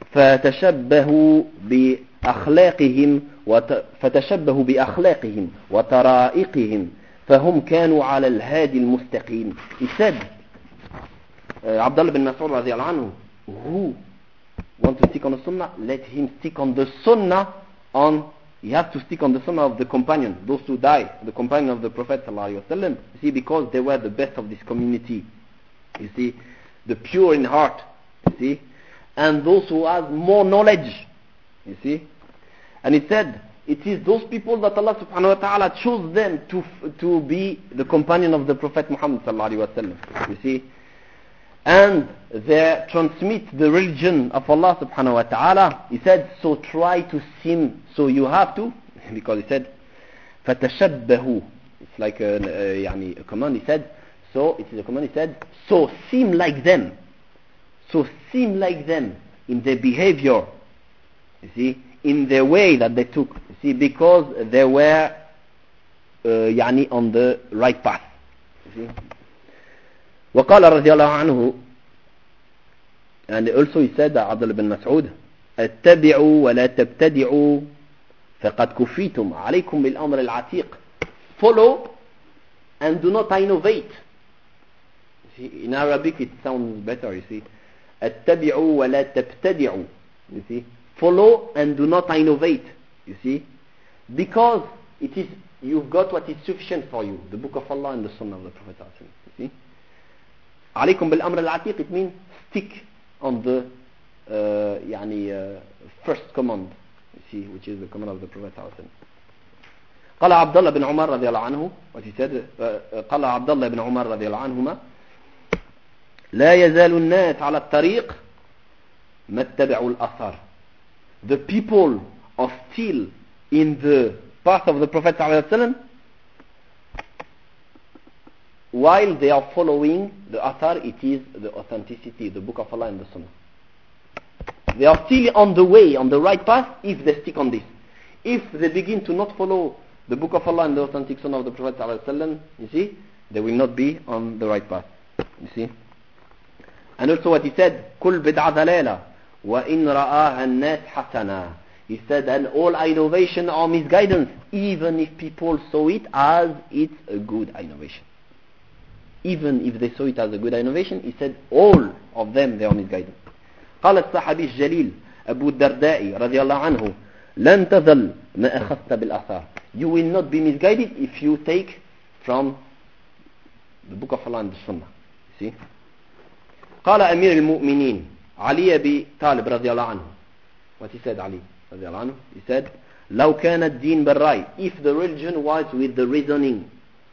فتشبهوا بأخلاقهم فتشبهوا بأخلاقهم وطرائقهم فهم كانوا على الهادي المستقيم. He said, uh, Abdullah bin Mas'ud radiallahu anhu, who wants to stick on the sunnah, let him stick on the sunnah on, he has to stick on the sunnah of the companion, those who died, the companion of the Prophet sallallahu alaihi wasallam. You see, because they were the best of this community. You see, the pure in heart, you see, and those who have more knowledge, you see. And he said, it is those people that Allah subhanahu wa ta'ala chose them to to be the companion of the Prophet Muhammad sallallahu alaihi wasallam. You see, and they transmit the religion of Allah subhanahu wa ta'ala. He said, so try to seem, so you have to, because he said, فَتَشَبَّهُ, it's like a, a, يعني, a command. He said, so it is a command. He said, so seem like them, so seem like them in their behavior, you see, in the way that they took, you see, because they were uh, يعني on the right path, you see. وقال رضي الله عنه, and also he said, Abdullah bin Mas'ud, اتبعوا ولا تبتدعوا فقد كفيتم عليكم بالأمر العتيق. Follow and do not innovate. See, in Arabic it sounds better, you see. اتبعوا ولا تبتدعوا, you see. Follow and do not innovate, you see. Because it is, you've got what is sufficient for you, the book of Allah and the sunnah of the Prophet, you see. عليكم بالأمر العتيق, it means stick on the uh, يعني uh, first command, you see, which is the command of the Prophet. قال عبد الله بن عمر رضي الله عنه, what he said, قال عبد الله بن عمر رضي الله عنهما, لا يزال الناس على الطريق ما اتبعوا الأثر. The people are still in the path of the Prophet ﷺ while they are following the athar, it is the authenticity, the book of Allah and the sunnah. They are still on the way, on the right path, if they stick on this. If they begin to not follow the book of Allah and the authentic sunnah of the Prophet ﷺ, you see, they will not be on the right path, you see. And also what he said, كل بدعة ضلالة وإن رآها الناس حسنة. He said, and all innovation are misguidance, even if people saw it as it's a good innovation. Even if they saw it as a good innovation, he said all of them they are misguided. قال الصحابي الجليل Abu Darda'i radiallahu anhu, لن تذل ما أخذت بالآثار. You will not be misguided if you take from the book of Allah and the Sunnah. See? قال أمير المؤمنين علي أبي طالب رضي الله عنه. What he said, Ali رضي الله عنه? He said, لو كان الدين بالرأي, if the religion was with the reasoning,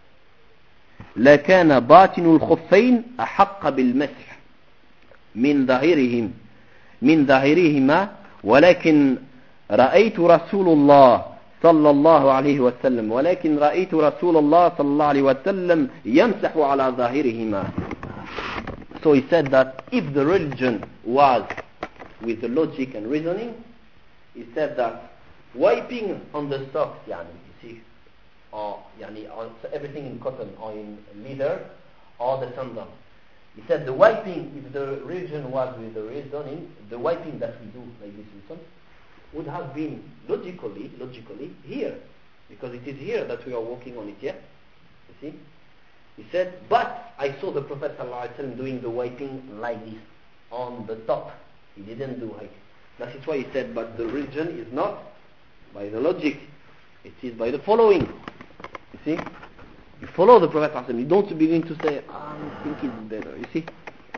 لكان باطن الخفين أحق بالمسح من ظاهرهم من ظاهرهما ولكن رأيت رسول الله صلى الله عليه وسلم ولكن رأيت رسول الله صلى الله عليه وسلم يمسح على ظاهرهما. So he said that if the religion was with the logic and reasoning, he said that wiping on the socks, yani, you see, or yani, on everything in cotton or in leather or the sandal. He said the wiping, if the religion was with the reasoning, the wiping that we do like this with some, would have been logically, logically here, because it is here that we are working on it. Yeah, you see. He said, but I saw the Prophet ﷺ doing the wiping like this on the top. He didn't do like. That is why he said, but the religion is not by the logic; it is by the following. You see. You follow the Prophet ﷺ. You don't begin to say, ah, I think it's better. You see.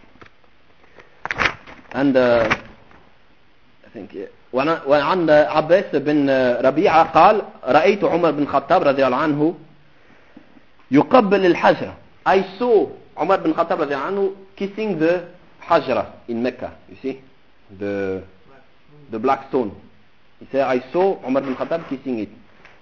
And uh, I think yeah. وعن عباس بن ربيعة قال رأيت عمر بن الخطاب رضي الله عنه يقبل الحجرة. I saw Umar bin Khattab رضي الله عنه kissing the Hajra in Mecca. You see, the the black stone. He said, I saw Umar bin Khattab kissing it.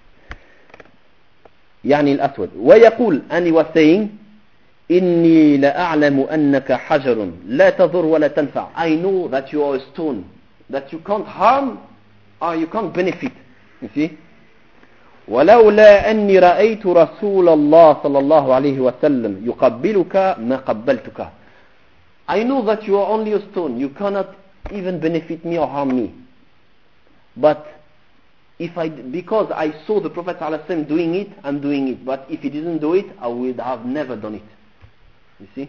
يعني الأسود. ويقول, and he was saying, إني لأعلم أنك حجر لا تضر ولا تنفع. I know that you are a stone, that you can't harm or you can't benefit. You see. ولولا أني رأيت رسول الله صلى الله عليه وسلم يقبلك ما قبلتك. I know that you are only a stone. You cannot even benefit me or harm me. But if I, because I saw the Prophet ﷺ doing it, I'm doing it. But if he didn't do it, I would have never done it. You see?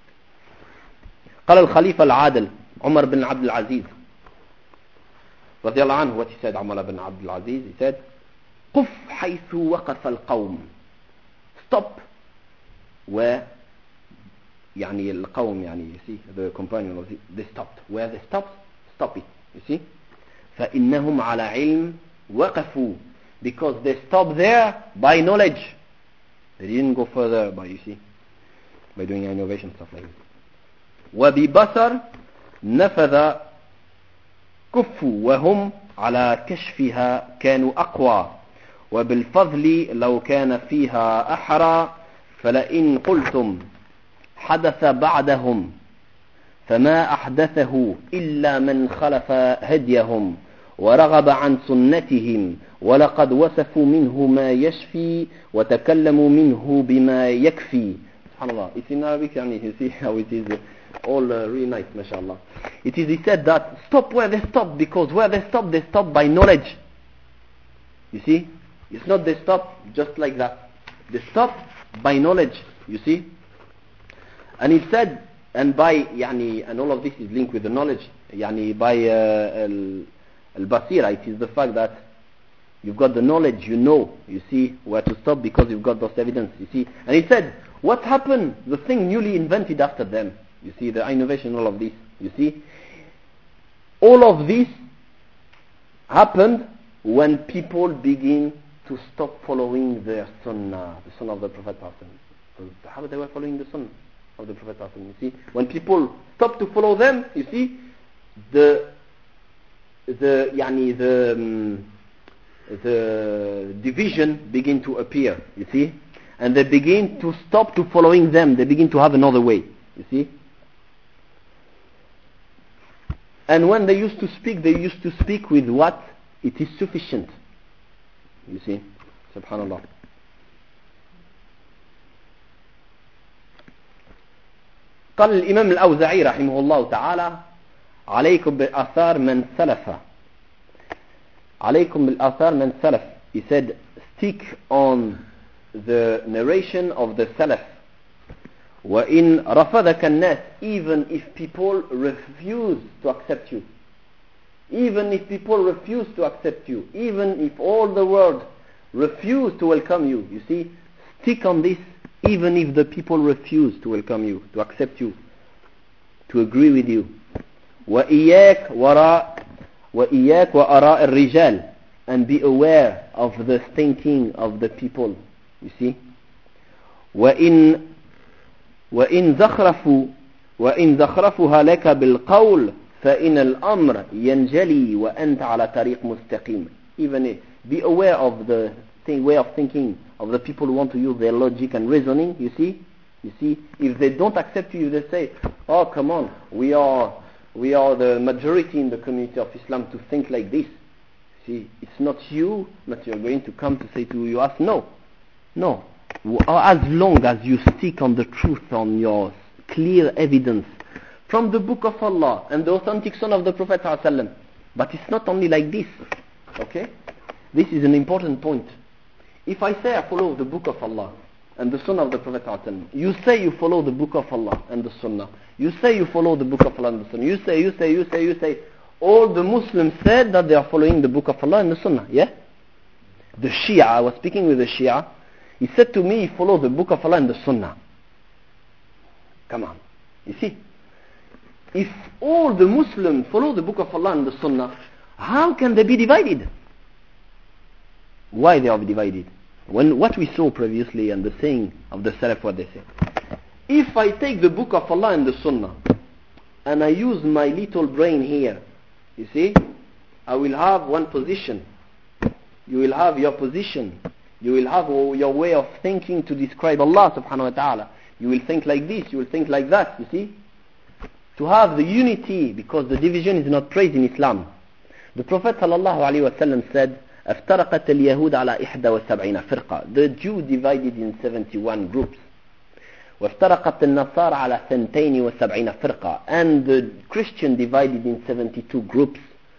قال الخليفة العادل عمر بن عبد العزيز رضي الله عنه, what he said, عمر بن عبد العزيز, he said, قف حيث وقف القوم. Stop where يعني القوم يعني you see the companion of it, they stopped. Where they stopped, stop it. You see? فإنهم على علم وقفوا, because they stopped there by knowledge. They didn't go further by, you see, by doing innovation stuff like this. وببصر نفذ كفوا وهم على كشفها كانوا أقوى وبالفضل لو كان فيها أحرى فلئن قلتم حدث بعدهم فما أحدثه إلا من خلف هديهم ورغب عن سنتهم ولقد وصفوا منه ما يشفي وتكلموا منه بما يكفي. SubhanAllah. It's in Arabic, and you see how it is all uh, really nice, mashallah. It is, he said that stop where they stop, because where they stop, they stop by knowledge. You see? It's not they stop just like that. They stop by knowledge, you see? And he said, and by, yani, and all of this is linked with the knowledge, yani, by uh, al-basira, it is the fact that you've got the knowledge, you know, you see, where to stop because you've got those evidence, you see. And he said, what happened? The thing newly invented after them, you see, the innovation, all of this, you see. All of this happened when people begin to stop following their sunnah, the sunnah of the Prophet. The Sahaba, they were following the sunnah of the Prophet. You see, when people stop to follow them, you see, the the yani the um, the division begin to appear. You see, and they begin to stop to following them. They begin to have another way. You see. And when they used to speak, they used to speak with what? It is sufficient. You see? Subhanallah. قال الإمام الأوزاعي رحمه الله تعالى عليكم بالآثار من سلف عليكم بالآثار من سلف. He said, stick on the narration of the Salaf. وَإِنْ رَفَضَكَ النَّاسِ, even if people refuse to accept you. Even if people refuse to accept you, even if all the world refuse to welcome you, you see, stick on this, even if the people refuse to welcome you, to accept you, to agree with you. وَإِيَّاكَ وَرَاء وَإِيَّاكَ وَأَرَاءِ الرِّجَالِ, and be aware of the thinking of the people, you see. وَإِن وَإِن زَخْرَفُوا وَإِن زَخْرَفُهَا لَكَ بِالْقَوْلِ فَإِنَ الْأَمْرَ يَنْجَلِي وَأَنْتَ عَلَى طَرِيقٍ مُسْتَقِيمٍ. Even if, be aware of the thing, way of thinking of the people who want to use their logic and reasoning, you see. You see, if they don't accept you, they say, oh, come on, we are we are the majority in the community of Islam to think like this. See, it's not you that you're going to come to say to us, no, no. As long as you stick on the truth, on your clear evidence from the book of Allah and the authentic son of the Prophet ﷺ. But it's not only like this, okay? This is an important point. If I say I follow the book of Allah and the Sunnah of the Prophet ﷺ, you say you follow the book of Allah and the Sunnah, you say you follow the book of Allah and the Sunnah, you say, you say, you say, you say, all the Muslims said that they are following the book of Allah and the Sunnah, yeah? The Shia, I was speaking with the Shia, he said to me, follow the book of Allah and the Sunnah. Come on, you see? If all the Muslims follow the book of Allah and the Sunnah, how can they be divided? Why they are divided? When what we saw previously and the saying of the Salaf, what they say. If I take the book of Allah and the Sunnah and I use my little brain here, you see, I will have one position. You will have your position. You will have your way of thinking to describe Allah subhanahu wa ta'ala. You will think like this, you will think like that, you see. To have the unity, because the division is not praised in Islam. The Prophet sallallahu alaihi wasallam said, افترقت اليهود على إحدى وسبعين فرقة. The Jew divided in seventy-one groups. وافترقت النصارى على ثنتين وسبعين فرقة. And the Christian divided in seventy-two groups.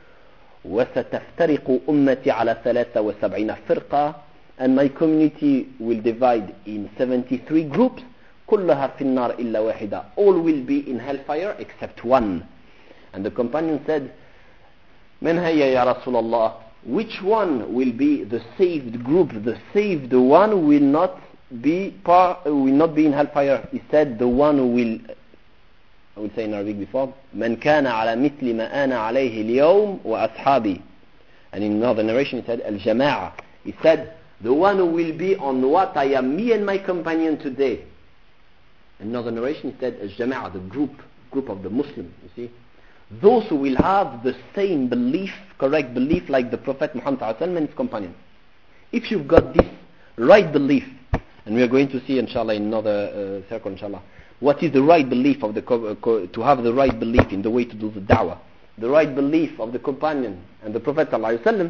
وستفترق أمتي على ثلاثة وسبعين فرقة. And my community will divide in seventy-three groups. كلها في النار إلا واحدة. All will be in hellfire except one. And the companion said, من هي يا رسول الله? Which one will be the saved group? The saved one will not be par, will not be in hellfire. He said, the one who will, I will say in Arabic before, من كان على مثل ما أنا عليه اليوم وأصحابي. And in another narration he said, الجماعة. He said, the one who will be on what I am, me and my companion today. In another narration he said, الجماعة, the group, group of the Muslims, you see. Those who will have the same belief, correct belief like the Prophet Muhammad and his companions. If you've got this right belief, and we are going to see inshallah in another uh, circle inshallah, what is the right belief of the co- co- to have the right belief in the way to do the da'wah, the right belief of the companion and the Prophet ﷺ,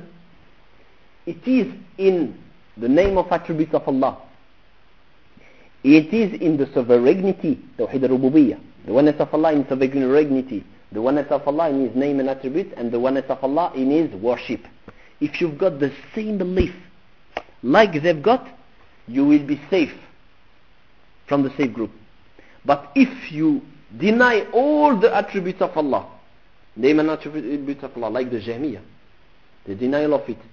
it is in the name of attributes of Allah. It is in the sovereignty, Tawheed al-Rububiyyah, the oneness of Allah in sovereignty, the oneness of Allah in His name and attributes, and the oneness of Allah in His worship. If you've got the same belief like they've got, you will be safe from the safe group. But if you deny all the attributes of Allah, name and attributes of Allah, like the Jahmiyyah, the denial of it,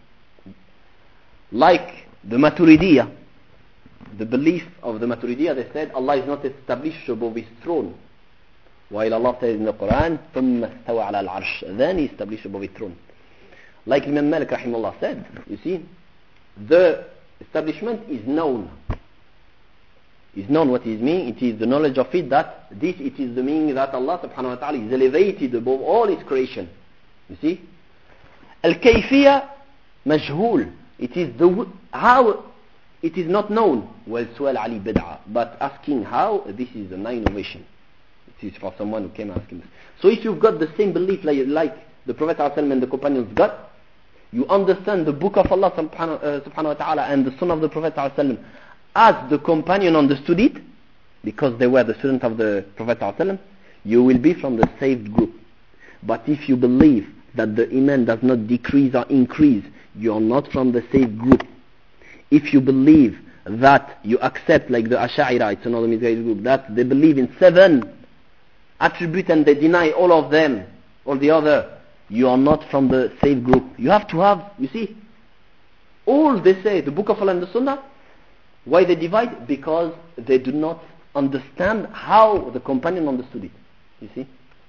like the Maturidiyah, the belief of the Maturidiyah, they said Allah is not established above His throne. While Allah says in the Quran, ثُمَّ اسْتَوَى عَلَى الْعَرْشِ, then He established above His throne. Like Imam Malik rahimahullah said, you see, the establishment is known. Is known what it means. It is the knowledge of it that this, it is the meaning that Allah subhanahu wa ta'ala is elevated above all His creation. You see? Al-Kayfiyya majhul. It is the, how, it is not known. Well, su'al ali bid'ah. But asking how, this is an innovation. It is for someone who came asking this. So if you've got the same belief like, like the Prophet ﷺ and the companions got, you understand the book of Allah subhanahu, uh, subhanahu wa ta'ala and the Sunnah of the Prophet ﷺ as the companion understood it, because they were the student of the Prophet ﷺ, you will be from the saved group. But if you believe that the Iman does not decrease or increase, you are not from the saved group. If you believe that you accept, like the Ash'ari, it's another Mizrahi group, that they believe in seven attributes and they deny all of them, all the other, you are not from the safe group. You have to have, you see, all they say, the Book of Allah and the Sunnah, why they divide? Because they do not understand how the companion understood it. You see?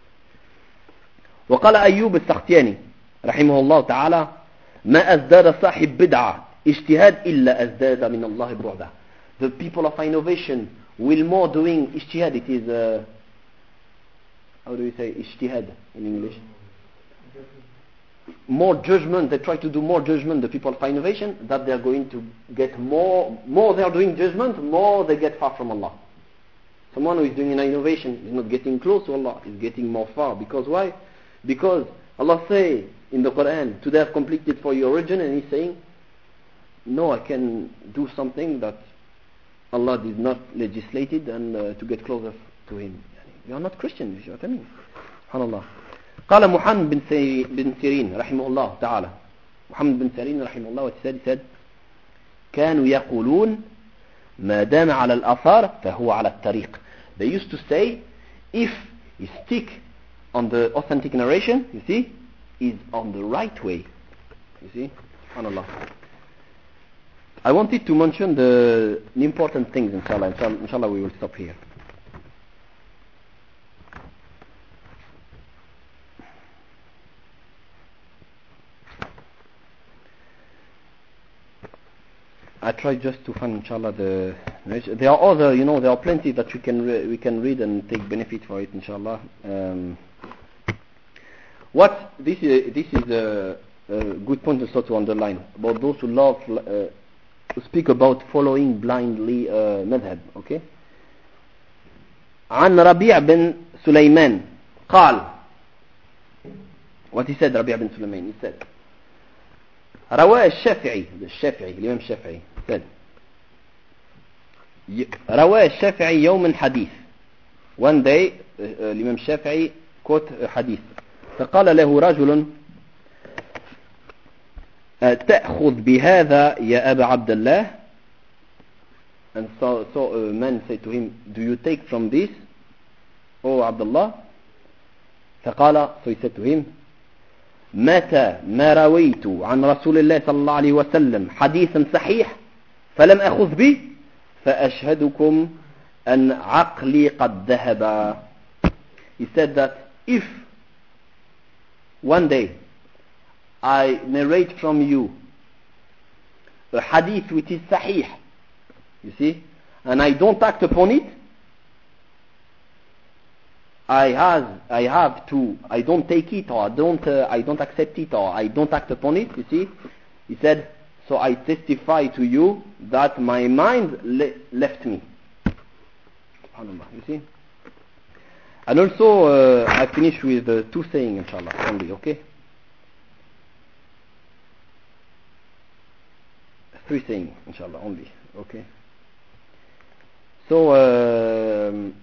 وقال أيوب السختياني رحمه الله تعالى ما أزداد صاحب بدعة اجتهاد إلا أزداد من الله بعدا. The people of innovation will more doing ijtihad. It is uh, how do you say ijtihad in English? More judgment. They try to do more judgment, the people of innovation, that they are going to get more more they are doing judgment, more they get far from Allah. Someone who is doing an innovation is not getting close to Allah, is getting more far. Because why? Because Allah say in the Quran, today I have completed for your religion, and He's saying, no, I can do something that Allah did not legislated, and uh, to get closer to Him. You are not Christian, you see what I mean? SubhanAllah. قال محمد بن سي- بن سيرين رحمه الله تعالى محمد بن سيرين رحمه الله what he said, he said كانوا يقولون ما دام على الآثار فهو على الطريق. They used to say, if you stick on the authentic narration, you see, is on the right way. You see? SubhanAllah. I wanted to mention the, the important things, inshallah. inshallah. Inshallah, we will stop here. I try just to find, inshallah, the there are other, you know, there are plenty that we can re- we can read and take benefit for it, inshallah. Um, what this is this is a, a good point also to underline about those who love uh, to speak about following blindly uh, madhab. Okay. عن ربيع بن سليمان قال, what he said, ربيع بن سليمان, he said, رواه الشافعي, the Shafi'i, الإمام الشافعي said, رواه الشافعي يوم حديث, one day uh, الإمام الشافعي quote a hadith, فقال له رجل تأخذ بهذا يا أبا عبد الله, and so, so a man said to him, do you take from this, O Abdullah? فقال, so he said to him, متى ما رويت عن رسول الله صلى الله عليه وسلم حديثا صحيح فلم أخذ به فأشهدكم أن عقلي قد ذهب. He said that if one day I narrate from you a hadith which is sahih, you see, and I don't act upon it, I have, I have to, I don't take it, or I don't, uh, I don't accept it, or I don't act upon it, you see. He said, so I testify to you that my mind le- left me. SubhanAllah, you see. And also, uh, I finish with uh, two sayings, inshallah, only, okay? Three sayings, inshallah, only, okay? So, um,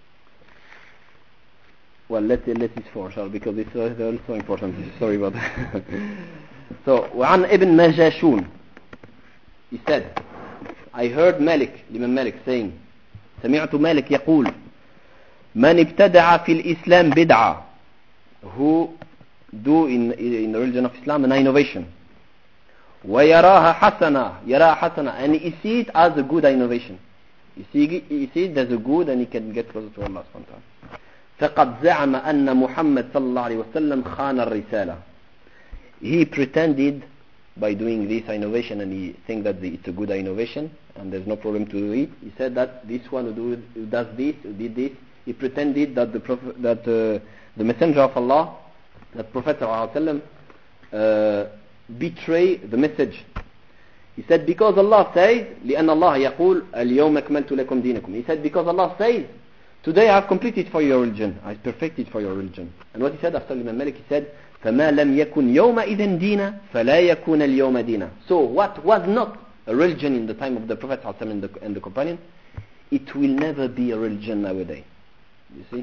well, let let it for, inshallah, because it's uh, also important. Sorry about that. So, وعن ابن مجاشون, he said, I heard Malik, Imam Malik saying, سمعت مالك يقول, من ابتدع في الإسلام بدعة, who do in in the religion of Islam an innovation, ويراها حسنة, يراها حسنة, and he see it as a good innovation. You see, he see it as a good, and he can get closer to Allah subhanahu wa ta'ala. فقد زعم أن محمد صلى الله عليه وسلم خان الرسالة. He pretended by doing this innovation, and he think that the, it's a good innovation and there's no problem to do it. He said that this one who, do, who does this, who did this, he pretended that the Prophet, that uh, the Messenger of Allah, that Prophet ﷺ, uh, betray the message. He said because Allah says, لأن الله يقول اليوم أكملت لكم دينكم. He said because Allah says, today I have completed for your religion, I have perfected for your religion. And what he said after Imam Malik, he said, فما لم يكن يومئذ دينا فلا يكون اليوم دينا. So what was not a religion in the time of the Prophet ﷺ and the, and the companion, it will never be a religion nowadays. You see?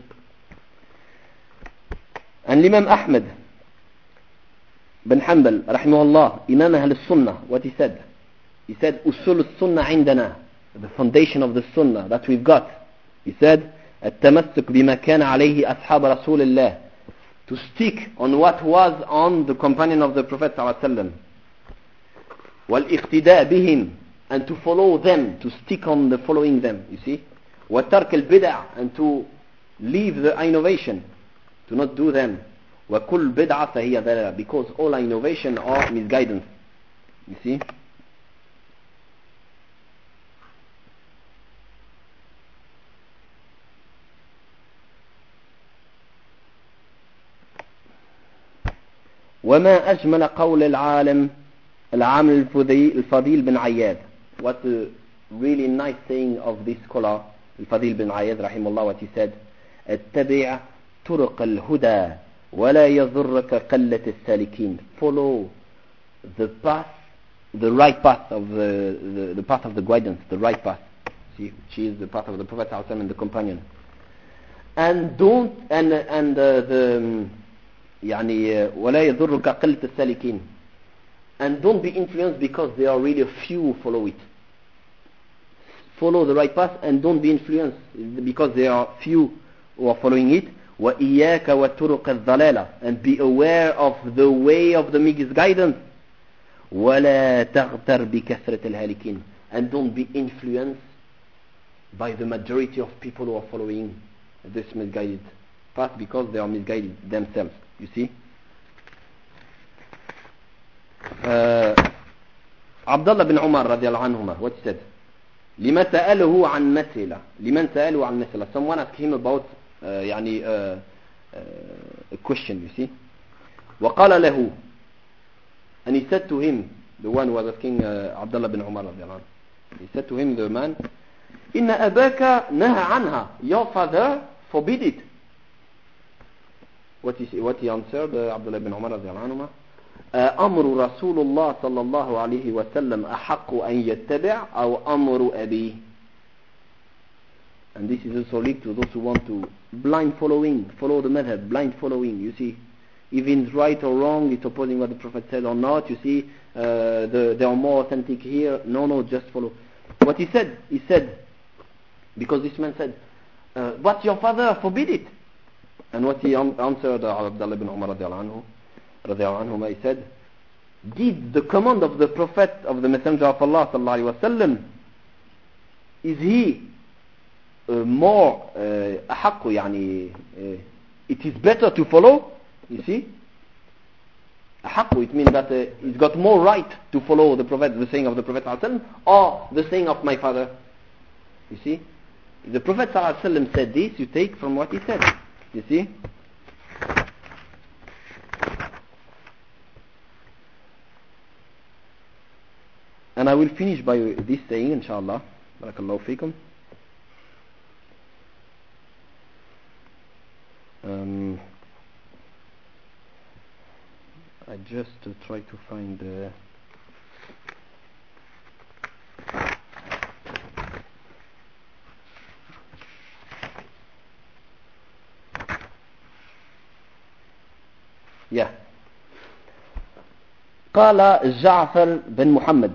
And Imam Ahmad bin Hanbal rahimahullah, Imam Ahl al-Sunnah, what he said, he said usul al-Sunnah عندنا, the foundation of the Sunnah that we've got, he said التمسك بما كان عليه أصحاب رسول الله to stick on what was on the companion of the Prophet ﷺ. وَالْإِقْتِدَاء بِهِمْ, and to follow them, to stick on the following them, you see. وَتَرْكَ الْبِدْعَ, and to leave the innovation, to not do them. وَكُلْ بِدْعَ فَهِيَ ضَلَالَةٌ, because all innovation are misguidance, you see. وما أجمل قول العالم العامل الفضيل بن عياد. What a really nice saying of this scholar الفضيل بن عياد رحمه الله, what he said: اتبع طرق الهدى ولا يضرك قلة السالكين. Follow the path, the right path of the, the, the path of the guidance, the right path. See, she is the path of the Prophet ﷺ and the companion. And don't, and, and uh, the يعني ولا يضرك قلة السالكين, and don't be influenced because there are really a few who follow it. Follow the right path and don't be influenced because there are few who are following it. وإياك وطرق الضلالة, and be aware of the way of the misguidance. ولا تغتر بكثرة الهالكين, and don't be influenced by the majority of people who are following this misguided path because they are misguided themselves. You see, uh, Abdullah bin Umar radiallahu anhuma, what he said: لمن سأله عن مسألة لمن سأله عن مسألة, someone asked him about uh, يعني uh, uh, a question, you see. وقال له, and he said to him, the one who was asking uh, Abdullah bin Umar radiallahu anhu, he said to him, the man: إن أباك نهى عنها, your father forbid it. What he, what he answered, uh, Abdullah ibn Umar radiallahu anhu, أمر رسول الله صلى الله عليه وسلم أحق أن يتبع أو أمر أبي. And this is also linked to those who want to blind following, follow the madhab, blind following, you see. Even it's right or wrong, it's opposing what the Prophet said or not, you see, uh, the, they are more authentic here. No, no, just follow. What he said, he said, because this man said, uh, but your father forbid it. And what he answered uh, Abdullah ibn Umar radiallahu anhu, radiallahu anhu, he said, did the command of the Prophet, of the Messenger of Allah sallallahu alaihi wasallam, is he uh, more أحق, uh, يعني uh, it is better to follow, you see. أحق, it means that uh, he's got more right to follow the Prophet, the saying of the Prophet sallallahu alaihi wasallam, or the saying of my father, you see. If the Prophet sallallahu alaihi wasallam said this, you take from what he said. You see? And I will finish by this saying, inshallah. Barakallahu feekum. Um, I just uh, try to find the... Yeah. قال جعفر بن محمد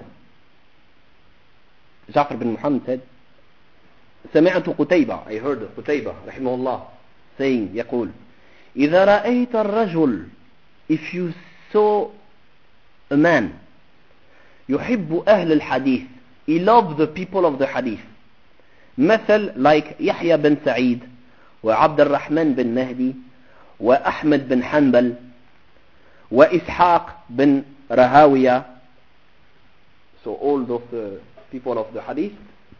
جعفر بن محمد said سمعت قتيبة, I heard قتيبة رحمه الله saying, يقول إذا رأيت الرجل, if you saw a man يحب أهل الحديث, he loved the people of the hadith, مثل like يحيى بن سعيد وعبد الرحمن بن مهدي وأحمد بن حنبل وإسحاق بن راهويه, so all those uh, people of the hadith.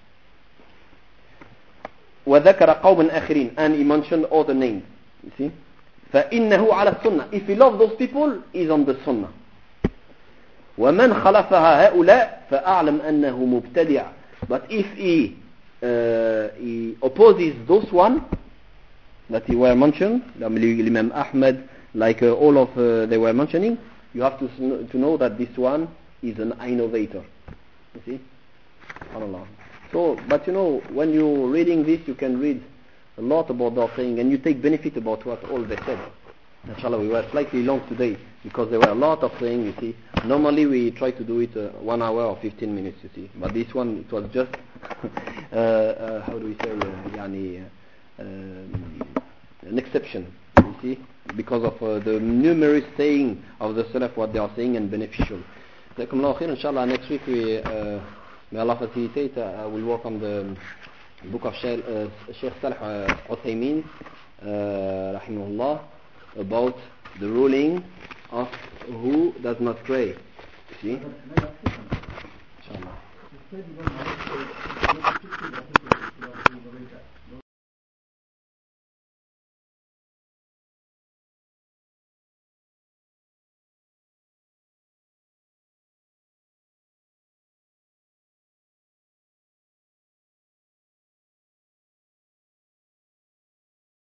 وذكر قوم آخرين, and he mentioned all the names, you see. فإنه على السنة, if he loves those people, he's on the sunnah. ومن خلفها هؤلاء فأعلم أنه مبتدع, but if he, uh, he opposes those one that he were mentioned, Imam Ahmad, like uh, all of uh, they were mentioning, you have to to know that this one is an innovator. You see, subhanallah. So, but you know, when you're reading this, you can read a lot about their saying, and you take benefit about what all they said. Inshallah, we were slightly long today because there were a lot of saying. You see, normally we try to do it uh, one hour or fifteen minutes. You see, but this one it was just uh, uh, how do we say, uh, yani, uh, um, an exception. You see, because of uh, the numerous saying of the Salaf, what they are saying, and beneficial. Jazakumullah khair. Inshallah, next week we, uh, may Allah facilitate, uh, we'll work on the book of Shaykh, uh, Shaykh Salih uh, Uthaymeen, uh, rahimahullah, about the ruling of who does not pray. See? Inshallah.